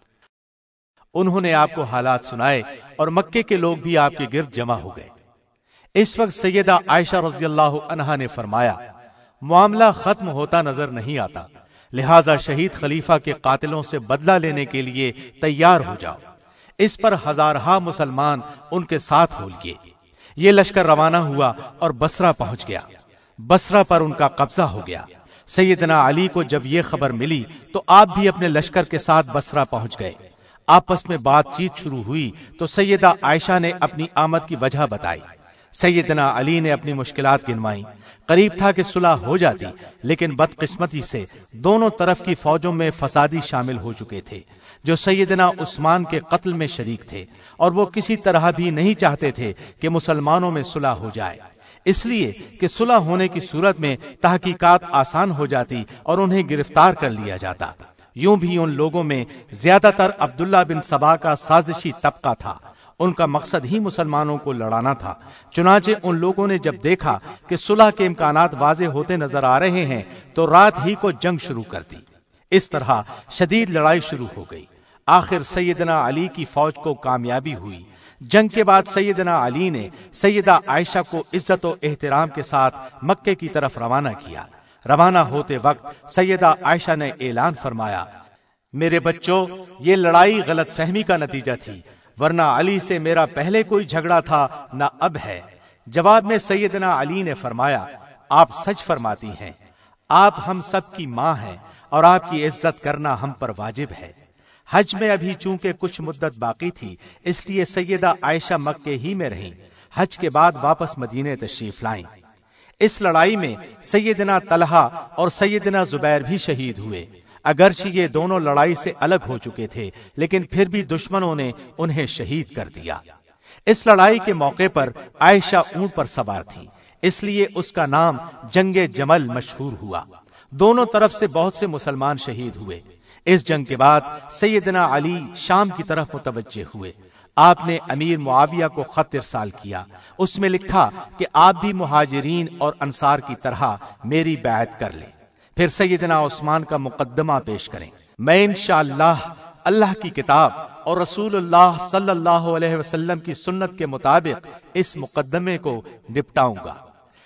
انہوں نے آپ کو حالات سنائے اور مکے کے لوگ بھی آپ کے گرد جمع ہو گئے۔ اس وقت سیدہ عائشہ رضی اللہ عنہا نے فرمایا، معاملہ ختم ہوتا نظر نہیں آتا، لہذا شہید خلیفہ کے قاتلوں سے بدلہ لینے کے لیے تیار ہو جاؤ۔ اس پر ہزارہا مسلمان ان کے ساتھ ہو لیے۔ یہ لشکر روانہ ہوا اور بصرہ پہنچ گیا۔ بصرہ پر ان کا قبضہ ہو گیا۔ سیدنا علی کو جب یہ خبر ملی تو آپ بھی اپنے لشکر کے ساتھ بصرہ پہنچ گئے۔ آپس میں بات چیت شروع ہوئی تو سیدہ عائشہ نے اپنی آمد کی وجہ بتائی۔ سیدنا علی نے اپنی مشکلات گنوائیں۔ قریب تھا کہ صلح ہو جاتی، لیکن بدقسمتی سے دونوں طرف کی فوجوں میں فسادی شامل ہو چکے تھے جو سیدنا عثمان کے قتل میں شریک تھے، اور وہ کسی طرح بھی نہیں چاہتے تھے کہ مسلمانوں میں صلح ہو جائے، اس لیے کہ صلح ہونے کی صورت میں تحقیقات آسان ہو جاتی اور انہیں گرفتار کر لیا جاتا۔ یوں بھی ان لوگوں میں زیادہ تر عبداللہ بن سبا کا سازشی طبقہ تھا۔ ان کا مقصد ہی مسلمانوں کو لڑانا تھا۔ چنانچہ ان لوگوں نے جب دیکھا کہ صلح کے امکانات واضح ہوتے نظر آ رہے ہیں تو رات ہی کو جنگ شروع کر دی۔ اس طرح شدید لڑائی شروع ہو گئی۔ آخر سیدنا علی کی فوج کو کامیابی ہوئی۔ جنگ کے بعد سیدنا علی نے سیدہ عائشہ کو عزت و احترام کے ساتھ مکے کی طرف روانہ کیا۔ روانہ ہوتے وقت سیدہ عائشہ نے اعلان فرمایا، میرے بچوں، یہ لڑائی غلط فہمی کا نتیجہ تھی، ورنہ علی سے میرا پہلے کوئی جھگڑا تھا نہ اب ہے۔ جواب میں سیدنا علی نے فرمایا، آپ سچ فرماتی ہیں، آپ ہم سب کی ماں ہیں اور آپ کی عزت کرنا ہم پر واجب ہے۔ حج میں ابھی چونکہ کچھ مدت باقی تھی، اس لیے سیدہ عائشہ مکے ہی میں رہیں، حج کے بعد واپس مدینے تشریف لائیں۔ اس لڑائی میں سیدنا طلحہ اور سیدنا زبیر بھی شہید ہوئے۔ اگرچہ یہ دونوں لڑائی سے الگ ہو چکے تھے، لیکن پھر بھی دشمنوں نے انہیں شہید کر دیا۔ اس لڑائی کے موقع پر عائشہ اونٹ پر سوار تھی، اس لیے اس کا نام جنگ جمل مشہور ہوا۔ دونوں طرف سے بہت سے مسلمان شہید ہوئے۔ اس جنگ کے بعد سیدنا علی شام کی طرف متوجہ ہوئے۔ آپ نے امیر معاویہ کو خط ارسال کیا، اس میں لکھا کہ آپ بھی مہاجرین اور انصار کی طرح میری بیعت کر لیں، پھر سیدنا عثمان کا مقدمہ پیش کریں۔ میں انشاءاللہ اللہ کی کتاب اور رسول اللہ صلی اللہ علیہ وسلم کی سنت کے مطابق اس مقدمے کو نپٹاؤں گا۔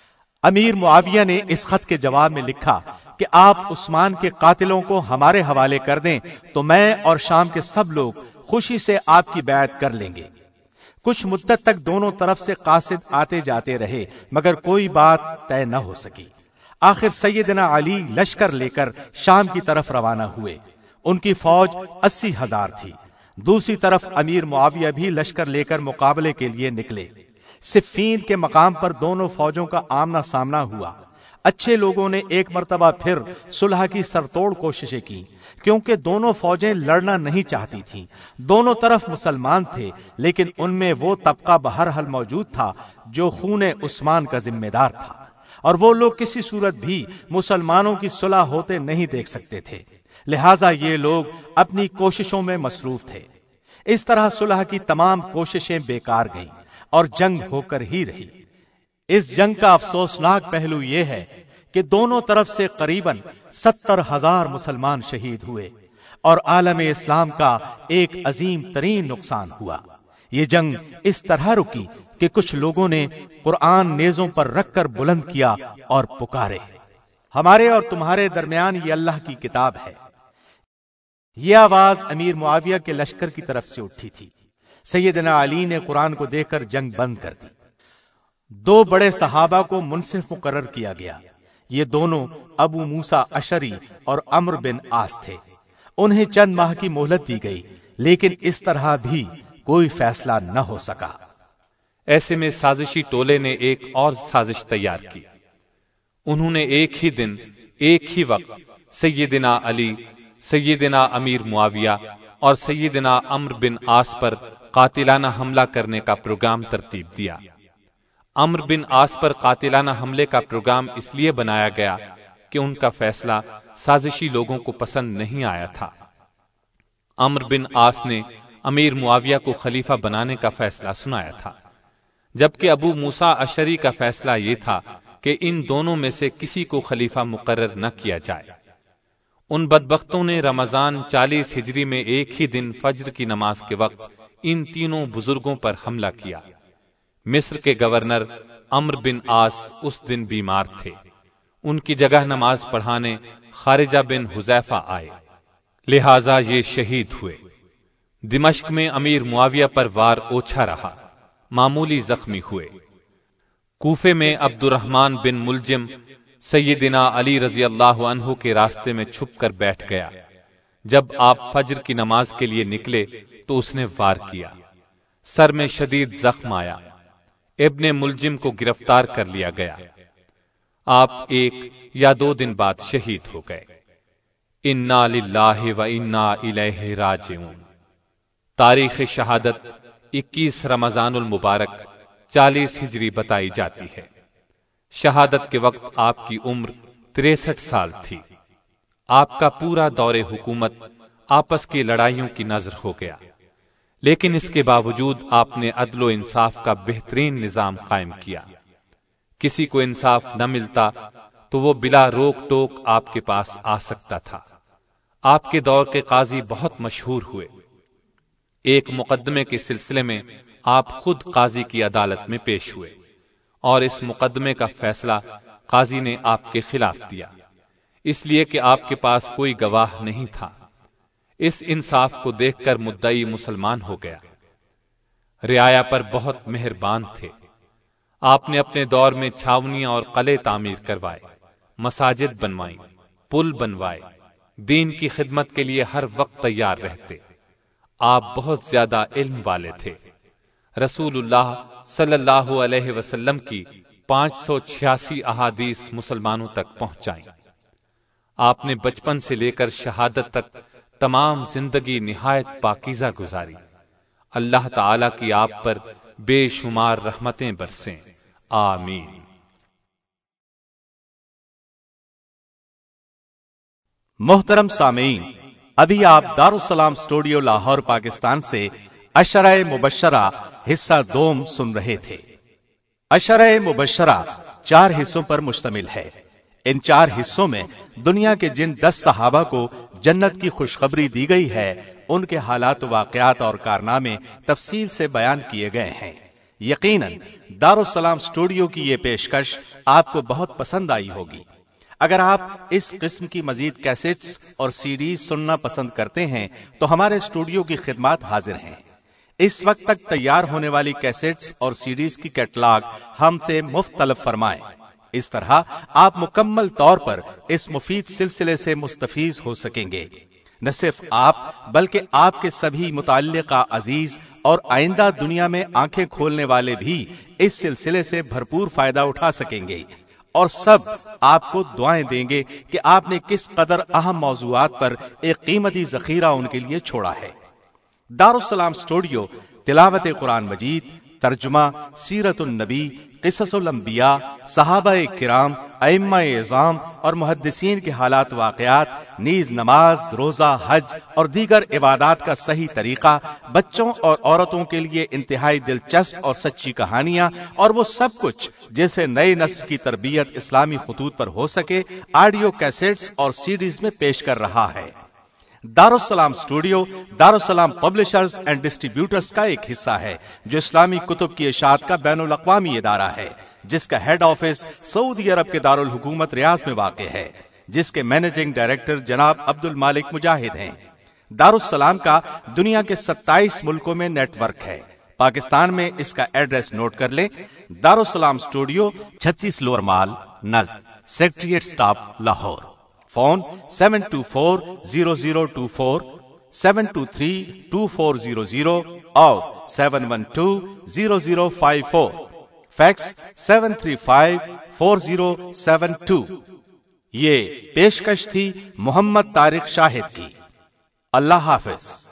امیر معاویہ نے اس خط کے جواب میں لکھا کہ آپ عثمان کے قاتلوں کو ہمارے حوالے کر دیں تو میں اور شام کے سب لوگ خوشی سے آپ کی بیعت کر لیں گے۔ کچھ مدت تک دونوں طرف سے قاصد آتے جاتے رہے، مگر کوئی بات طے نہ ہو سکی۔ آخر سیدنا علی لشکر لے کر شام کی طرف روانہ ہوئے۔ ان کی فوج اسی ہزار تھی۔ دوسری طرف امیر معاویہ بھی لشکر لے کر مقابلے کے لیے نکلے۔ صفین کے مقام پر دونوں فوجوں کا آمنا سامنا ہوا۔ اچھے لوگوں نے ایک مرتبہ پھر صلح کی سرتوڑ کوششیں کی، کیونکہ دونوں فوجیں لڑنا نہیں چاہتی تھیں۔ دونوں طرف مسلمان تھے، لیکن ان میں وہ طبقہ بہرحال موجود تھا جو خون عثمان کا ذمہ دار تھا، اور وہ لوگ کسی صورت بھی مسلمانوں کی صلح ہوتے نہیں دیکھ سکتے تھے، لہٰذا یہ لوگ اپنی کوششوں میں مصروف تھے۔ اس طرح صلح کی تمام کوششیں بیکار گئیں اور جنگ ہو کر ہی رہی۔ اس جنگ کا افسوسناک پہلو یہ ہے کہ دونوں طرف سے قریباً ستر ہزار مسلمان شہید ہوئے اور عالم اسلام کا ایک عظیم ترین نقصان ہوا۔ یہ جنگ اس طرح رکی کہ کچھ لوگوں نے قرآن نیزوں پر رکھ کر بلند کیا اور پکارے، ہمارے اور تمہارے درمیان یہ اللہ کی کتاب ہے۔ یہ آواز امیر معاویہ کے لشکر کی طرف سے اٹھی تھی۔ سیدنا علی نے قرآن کو دیکھ کر جنگ بند کر دی۔ دو بڑے صحابہ کو منصف مقرر کیا گیا۔ یہ دونوں ابو موسیٰ اشعری اور عمرو بن عاص تھے۔ انہیں چند ماہ کی مہلت دی گئی، لیکن اس طرح بھی کوئی فیصلہ نہ ہو سکا۔ ایسے میں سازشی ٹولے نے ایک اور سازش تیار کی۔ انہوں نے ایک ہی دن ایک ہی وقت سیدنا علی، سیدنا امیر معاویہ اور سیدنا عمرو بن عاص پر قاتلانہ حملہ کرنے کا پروگرام ترتیب دیا۔ عمرو بن عاص پر قاتلانہ حملے کا پروگرام اس لیے بنایا گیا کہ ان کا فیصلہ سازشی لوگوں کو پسند نہیں آیا تھا۔ عمرو بن عاص نے امیر معاویہ کو خلیفہ بنانے کا فیصلہ سنایا تھا، جبکہ ابو موسیٰ اشعری کا فیصلہ یہ تھا کہ ان دونوں میں سے کسی کو خلیفہ مقرر نہ کیا جائے۔ ان بدبختوں نے رمضان چالیس ہجری میں ایک ہی دن فجر کی نماز کے وقت ان تینوں بزرگوں پر حملہ کیا۔ مصر کے گورنر عمرو بن عاص اس دن بیمار تھے۔ ان کی جگہ نماز پڑھانے خارجہ بن حذیفہ آئے، لہذا یہ شہید ہوئے۔ دمشق میں امیر معاویہ پر وار اوچھا رہا، معمولی زخمی ہوئے۔ کوفے میں عبد الرحمن بن ملجم سیدنا علی رضی اللہ عنہ کے راستے میں چھپ کر بیٹھ گیا۔ جب آپ فجر کی نماز کے لیے نکلے تو اس نے وار کیا، سر میں شدید زخم آیا۔ ابن ملجم کو گرفتار کر لیا گیا۔ آپ ایک یا دو دن بعد شہید ہو گئے۔ انا للہ و انا الیہ راجعون۔ تاریخ شہادت اکیس رمضان المبارک چالیس ہجری بتائی جاتی ہے۔ شہادت کے وقت آپ کی عمر تریسٹھ سال تھی۔ آپ کا پورا دور حکومت آپس کی لڑائیوں کی نظر ہو گیا، لیکن اس کے باوجود آپ نے عدل و انصاف کا بہترین نظام قائم کیا۔ کسی کو انصاف نہ ملتا تو وہ بلا روک ٹوک آپ کے پاس آ سکتا تھا۔ آپ کے دور کے قاضی بہت مشہور ہوئے۔ ایک مقدمے کے سلسلے میں آپ خود قاضی کی عدالت میں پیش ہوئے اور اس مقدمے کا فیصلہ قاضی نے آپ کے خلاف دیا، اس لیے کہ آپ کے پاس کوئی گواہ نہیں تھا۔ اس انصاف کو دیکھ کر مدعی مسلمان ہو گیا۔ رعایا پر بہت مہربان تھے۔ آپ نے اپنے دور میں چھاونیاں اور قلعے تعمیر کروائے، مساجد بنوائیں، پل بنوائے، دین کی خدمت کے لیے ہر وقت تیار رہتے۔ آپ بہت زیادہ علم والے تھے۔ رسول اللہ صلی اللہ علیہ وسلم کی پانچ سو چھیاسی احادیث مسلمانوں تک پہنچائیں۔ آپ نے بچپن سے لے کر شہادت تک تمام زندگی نہایت پاکیزہ گزاری۔ اللہ تعالی کی آپ پر بے شمار رحمتیں برسیں، آمین۔ محترم سامعین، ابھی آپ دارالسلام اسٹوڈیو لاہور پاکستان سے عشرہ مبشرہ حصہ دوم سن رہے تھے۔ عشرہ مبشرہ چار حصوں پر مشتمل ہے۔ ان چار حصوں میں دنیا کے جن دس صحابہ کو جنت کی خوشخبری دی گئی ہے، ان کے حالات، واقعات اور کارنامے تفصیل سے بیان کیے گئے ہیں۔ یقیناً دارالسلام اسٹوڈیو کی یہ پیشکش آپ کو بہت پسند آئی ہوگی۔ اگر آپ اس قسم کی مزید کیسٹس اور سی ڈیز سننا پسند کرتے ہیں تو ہمارے اسٹوڈیو کی خدمات حاضر ہیں۔ اس وقت تک تیار ہونے والی کیسٹس اور سی ڈیز کی کیٹلاگ ہم سے مفت طلب فرمائیں۔ اس طرح آپ مکمل طور پر اس مفید سلسلے سے مستفیض ہو سکیں گے۔ نہ صرف آپ بلکہ آپ کے سبھی متعلقہ عزیز اور آئندہ دنیا میں آنکھیں کھولنے والے بھی اس سلسلے سے بھرپور فائدہ اٹھا سکیں گے، اور سب آپ کو دعائیں دیں گے کہ آپ نے کس قدر اہم موضوعات پر ایک قیمتی ذخیرہ ان کے لیے چھوڑا ہے۔ دارالسلام اسٹوڈیو تلاوت قرآن مجید، ترجمہ، سیرت النبی، قصص الانبیاء، صحابہ کرام، ائمہ اعظام اور محدثین کے حالات واقعات، نیز نماز، روزہ، حج اور دیگر عبادات کا صحیح طریقہ، بچوں اور عورتوں کے لیے انتہائی دلچسپ اور سچی کہانیاں، اور وہ سب کچھ جیسے نئے نسل کی تربیت اسلامی خطوط پر ہو سکے، آڈیو کیسٹس اور سیڈیز میں پیش کر رہا ہے۔ Darussalam studio Darussalam publishers and distributors کا ایک حصہ ہے، جو اسلامی کتب کی اشاعت کا بین الاقوامی ادارہ ہے، جس کا ہیڈ آفس سعودی عرب کے دارالحکومت ریاض میں واقع ہے، جس کے مینیجنگ ڈائریکٹر جناب عبد المالک مجاہد ہیں۔ دارالسلام کا دنیا کے ستائیس ملکوں میں نیٹ ورک ہے۔ پاکستان میں اس کا ایڈریس نوٹ کر لیں: دارالسلام اسٹوڈیو، چھتیس لوور مال، نزد secretariat staff, Lahore. Phone seven two four zero zero two four seven two three two four zero zero اور seven one two zero zero five four, fax seven three five four zero seven two. یہ پیشکش تھی محمد طارق شاہد کی۔ اللہ حافظ۔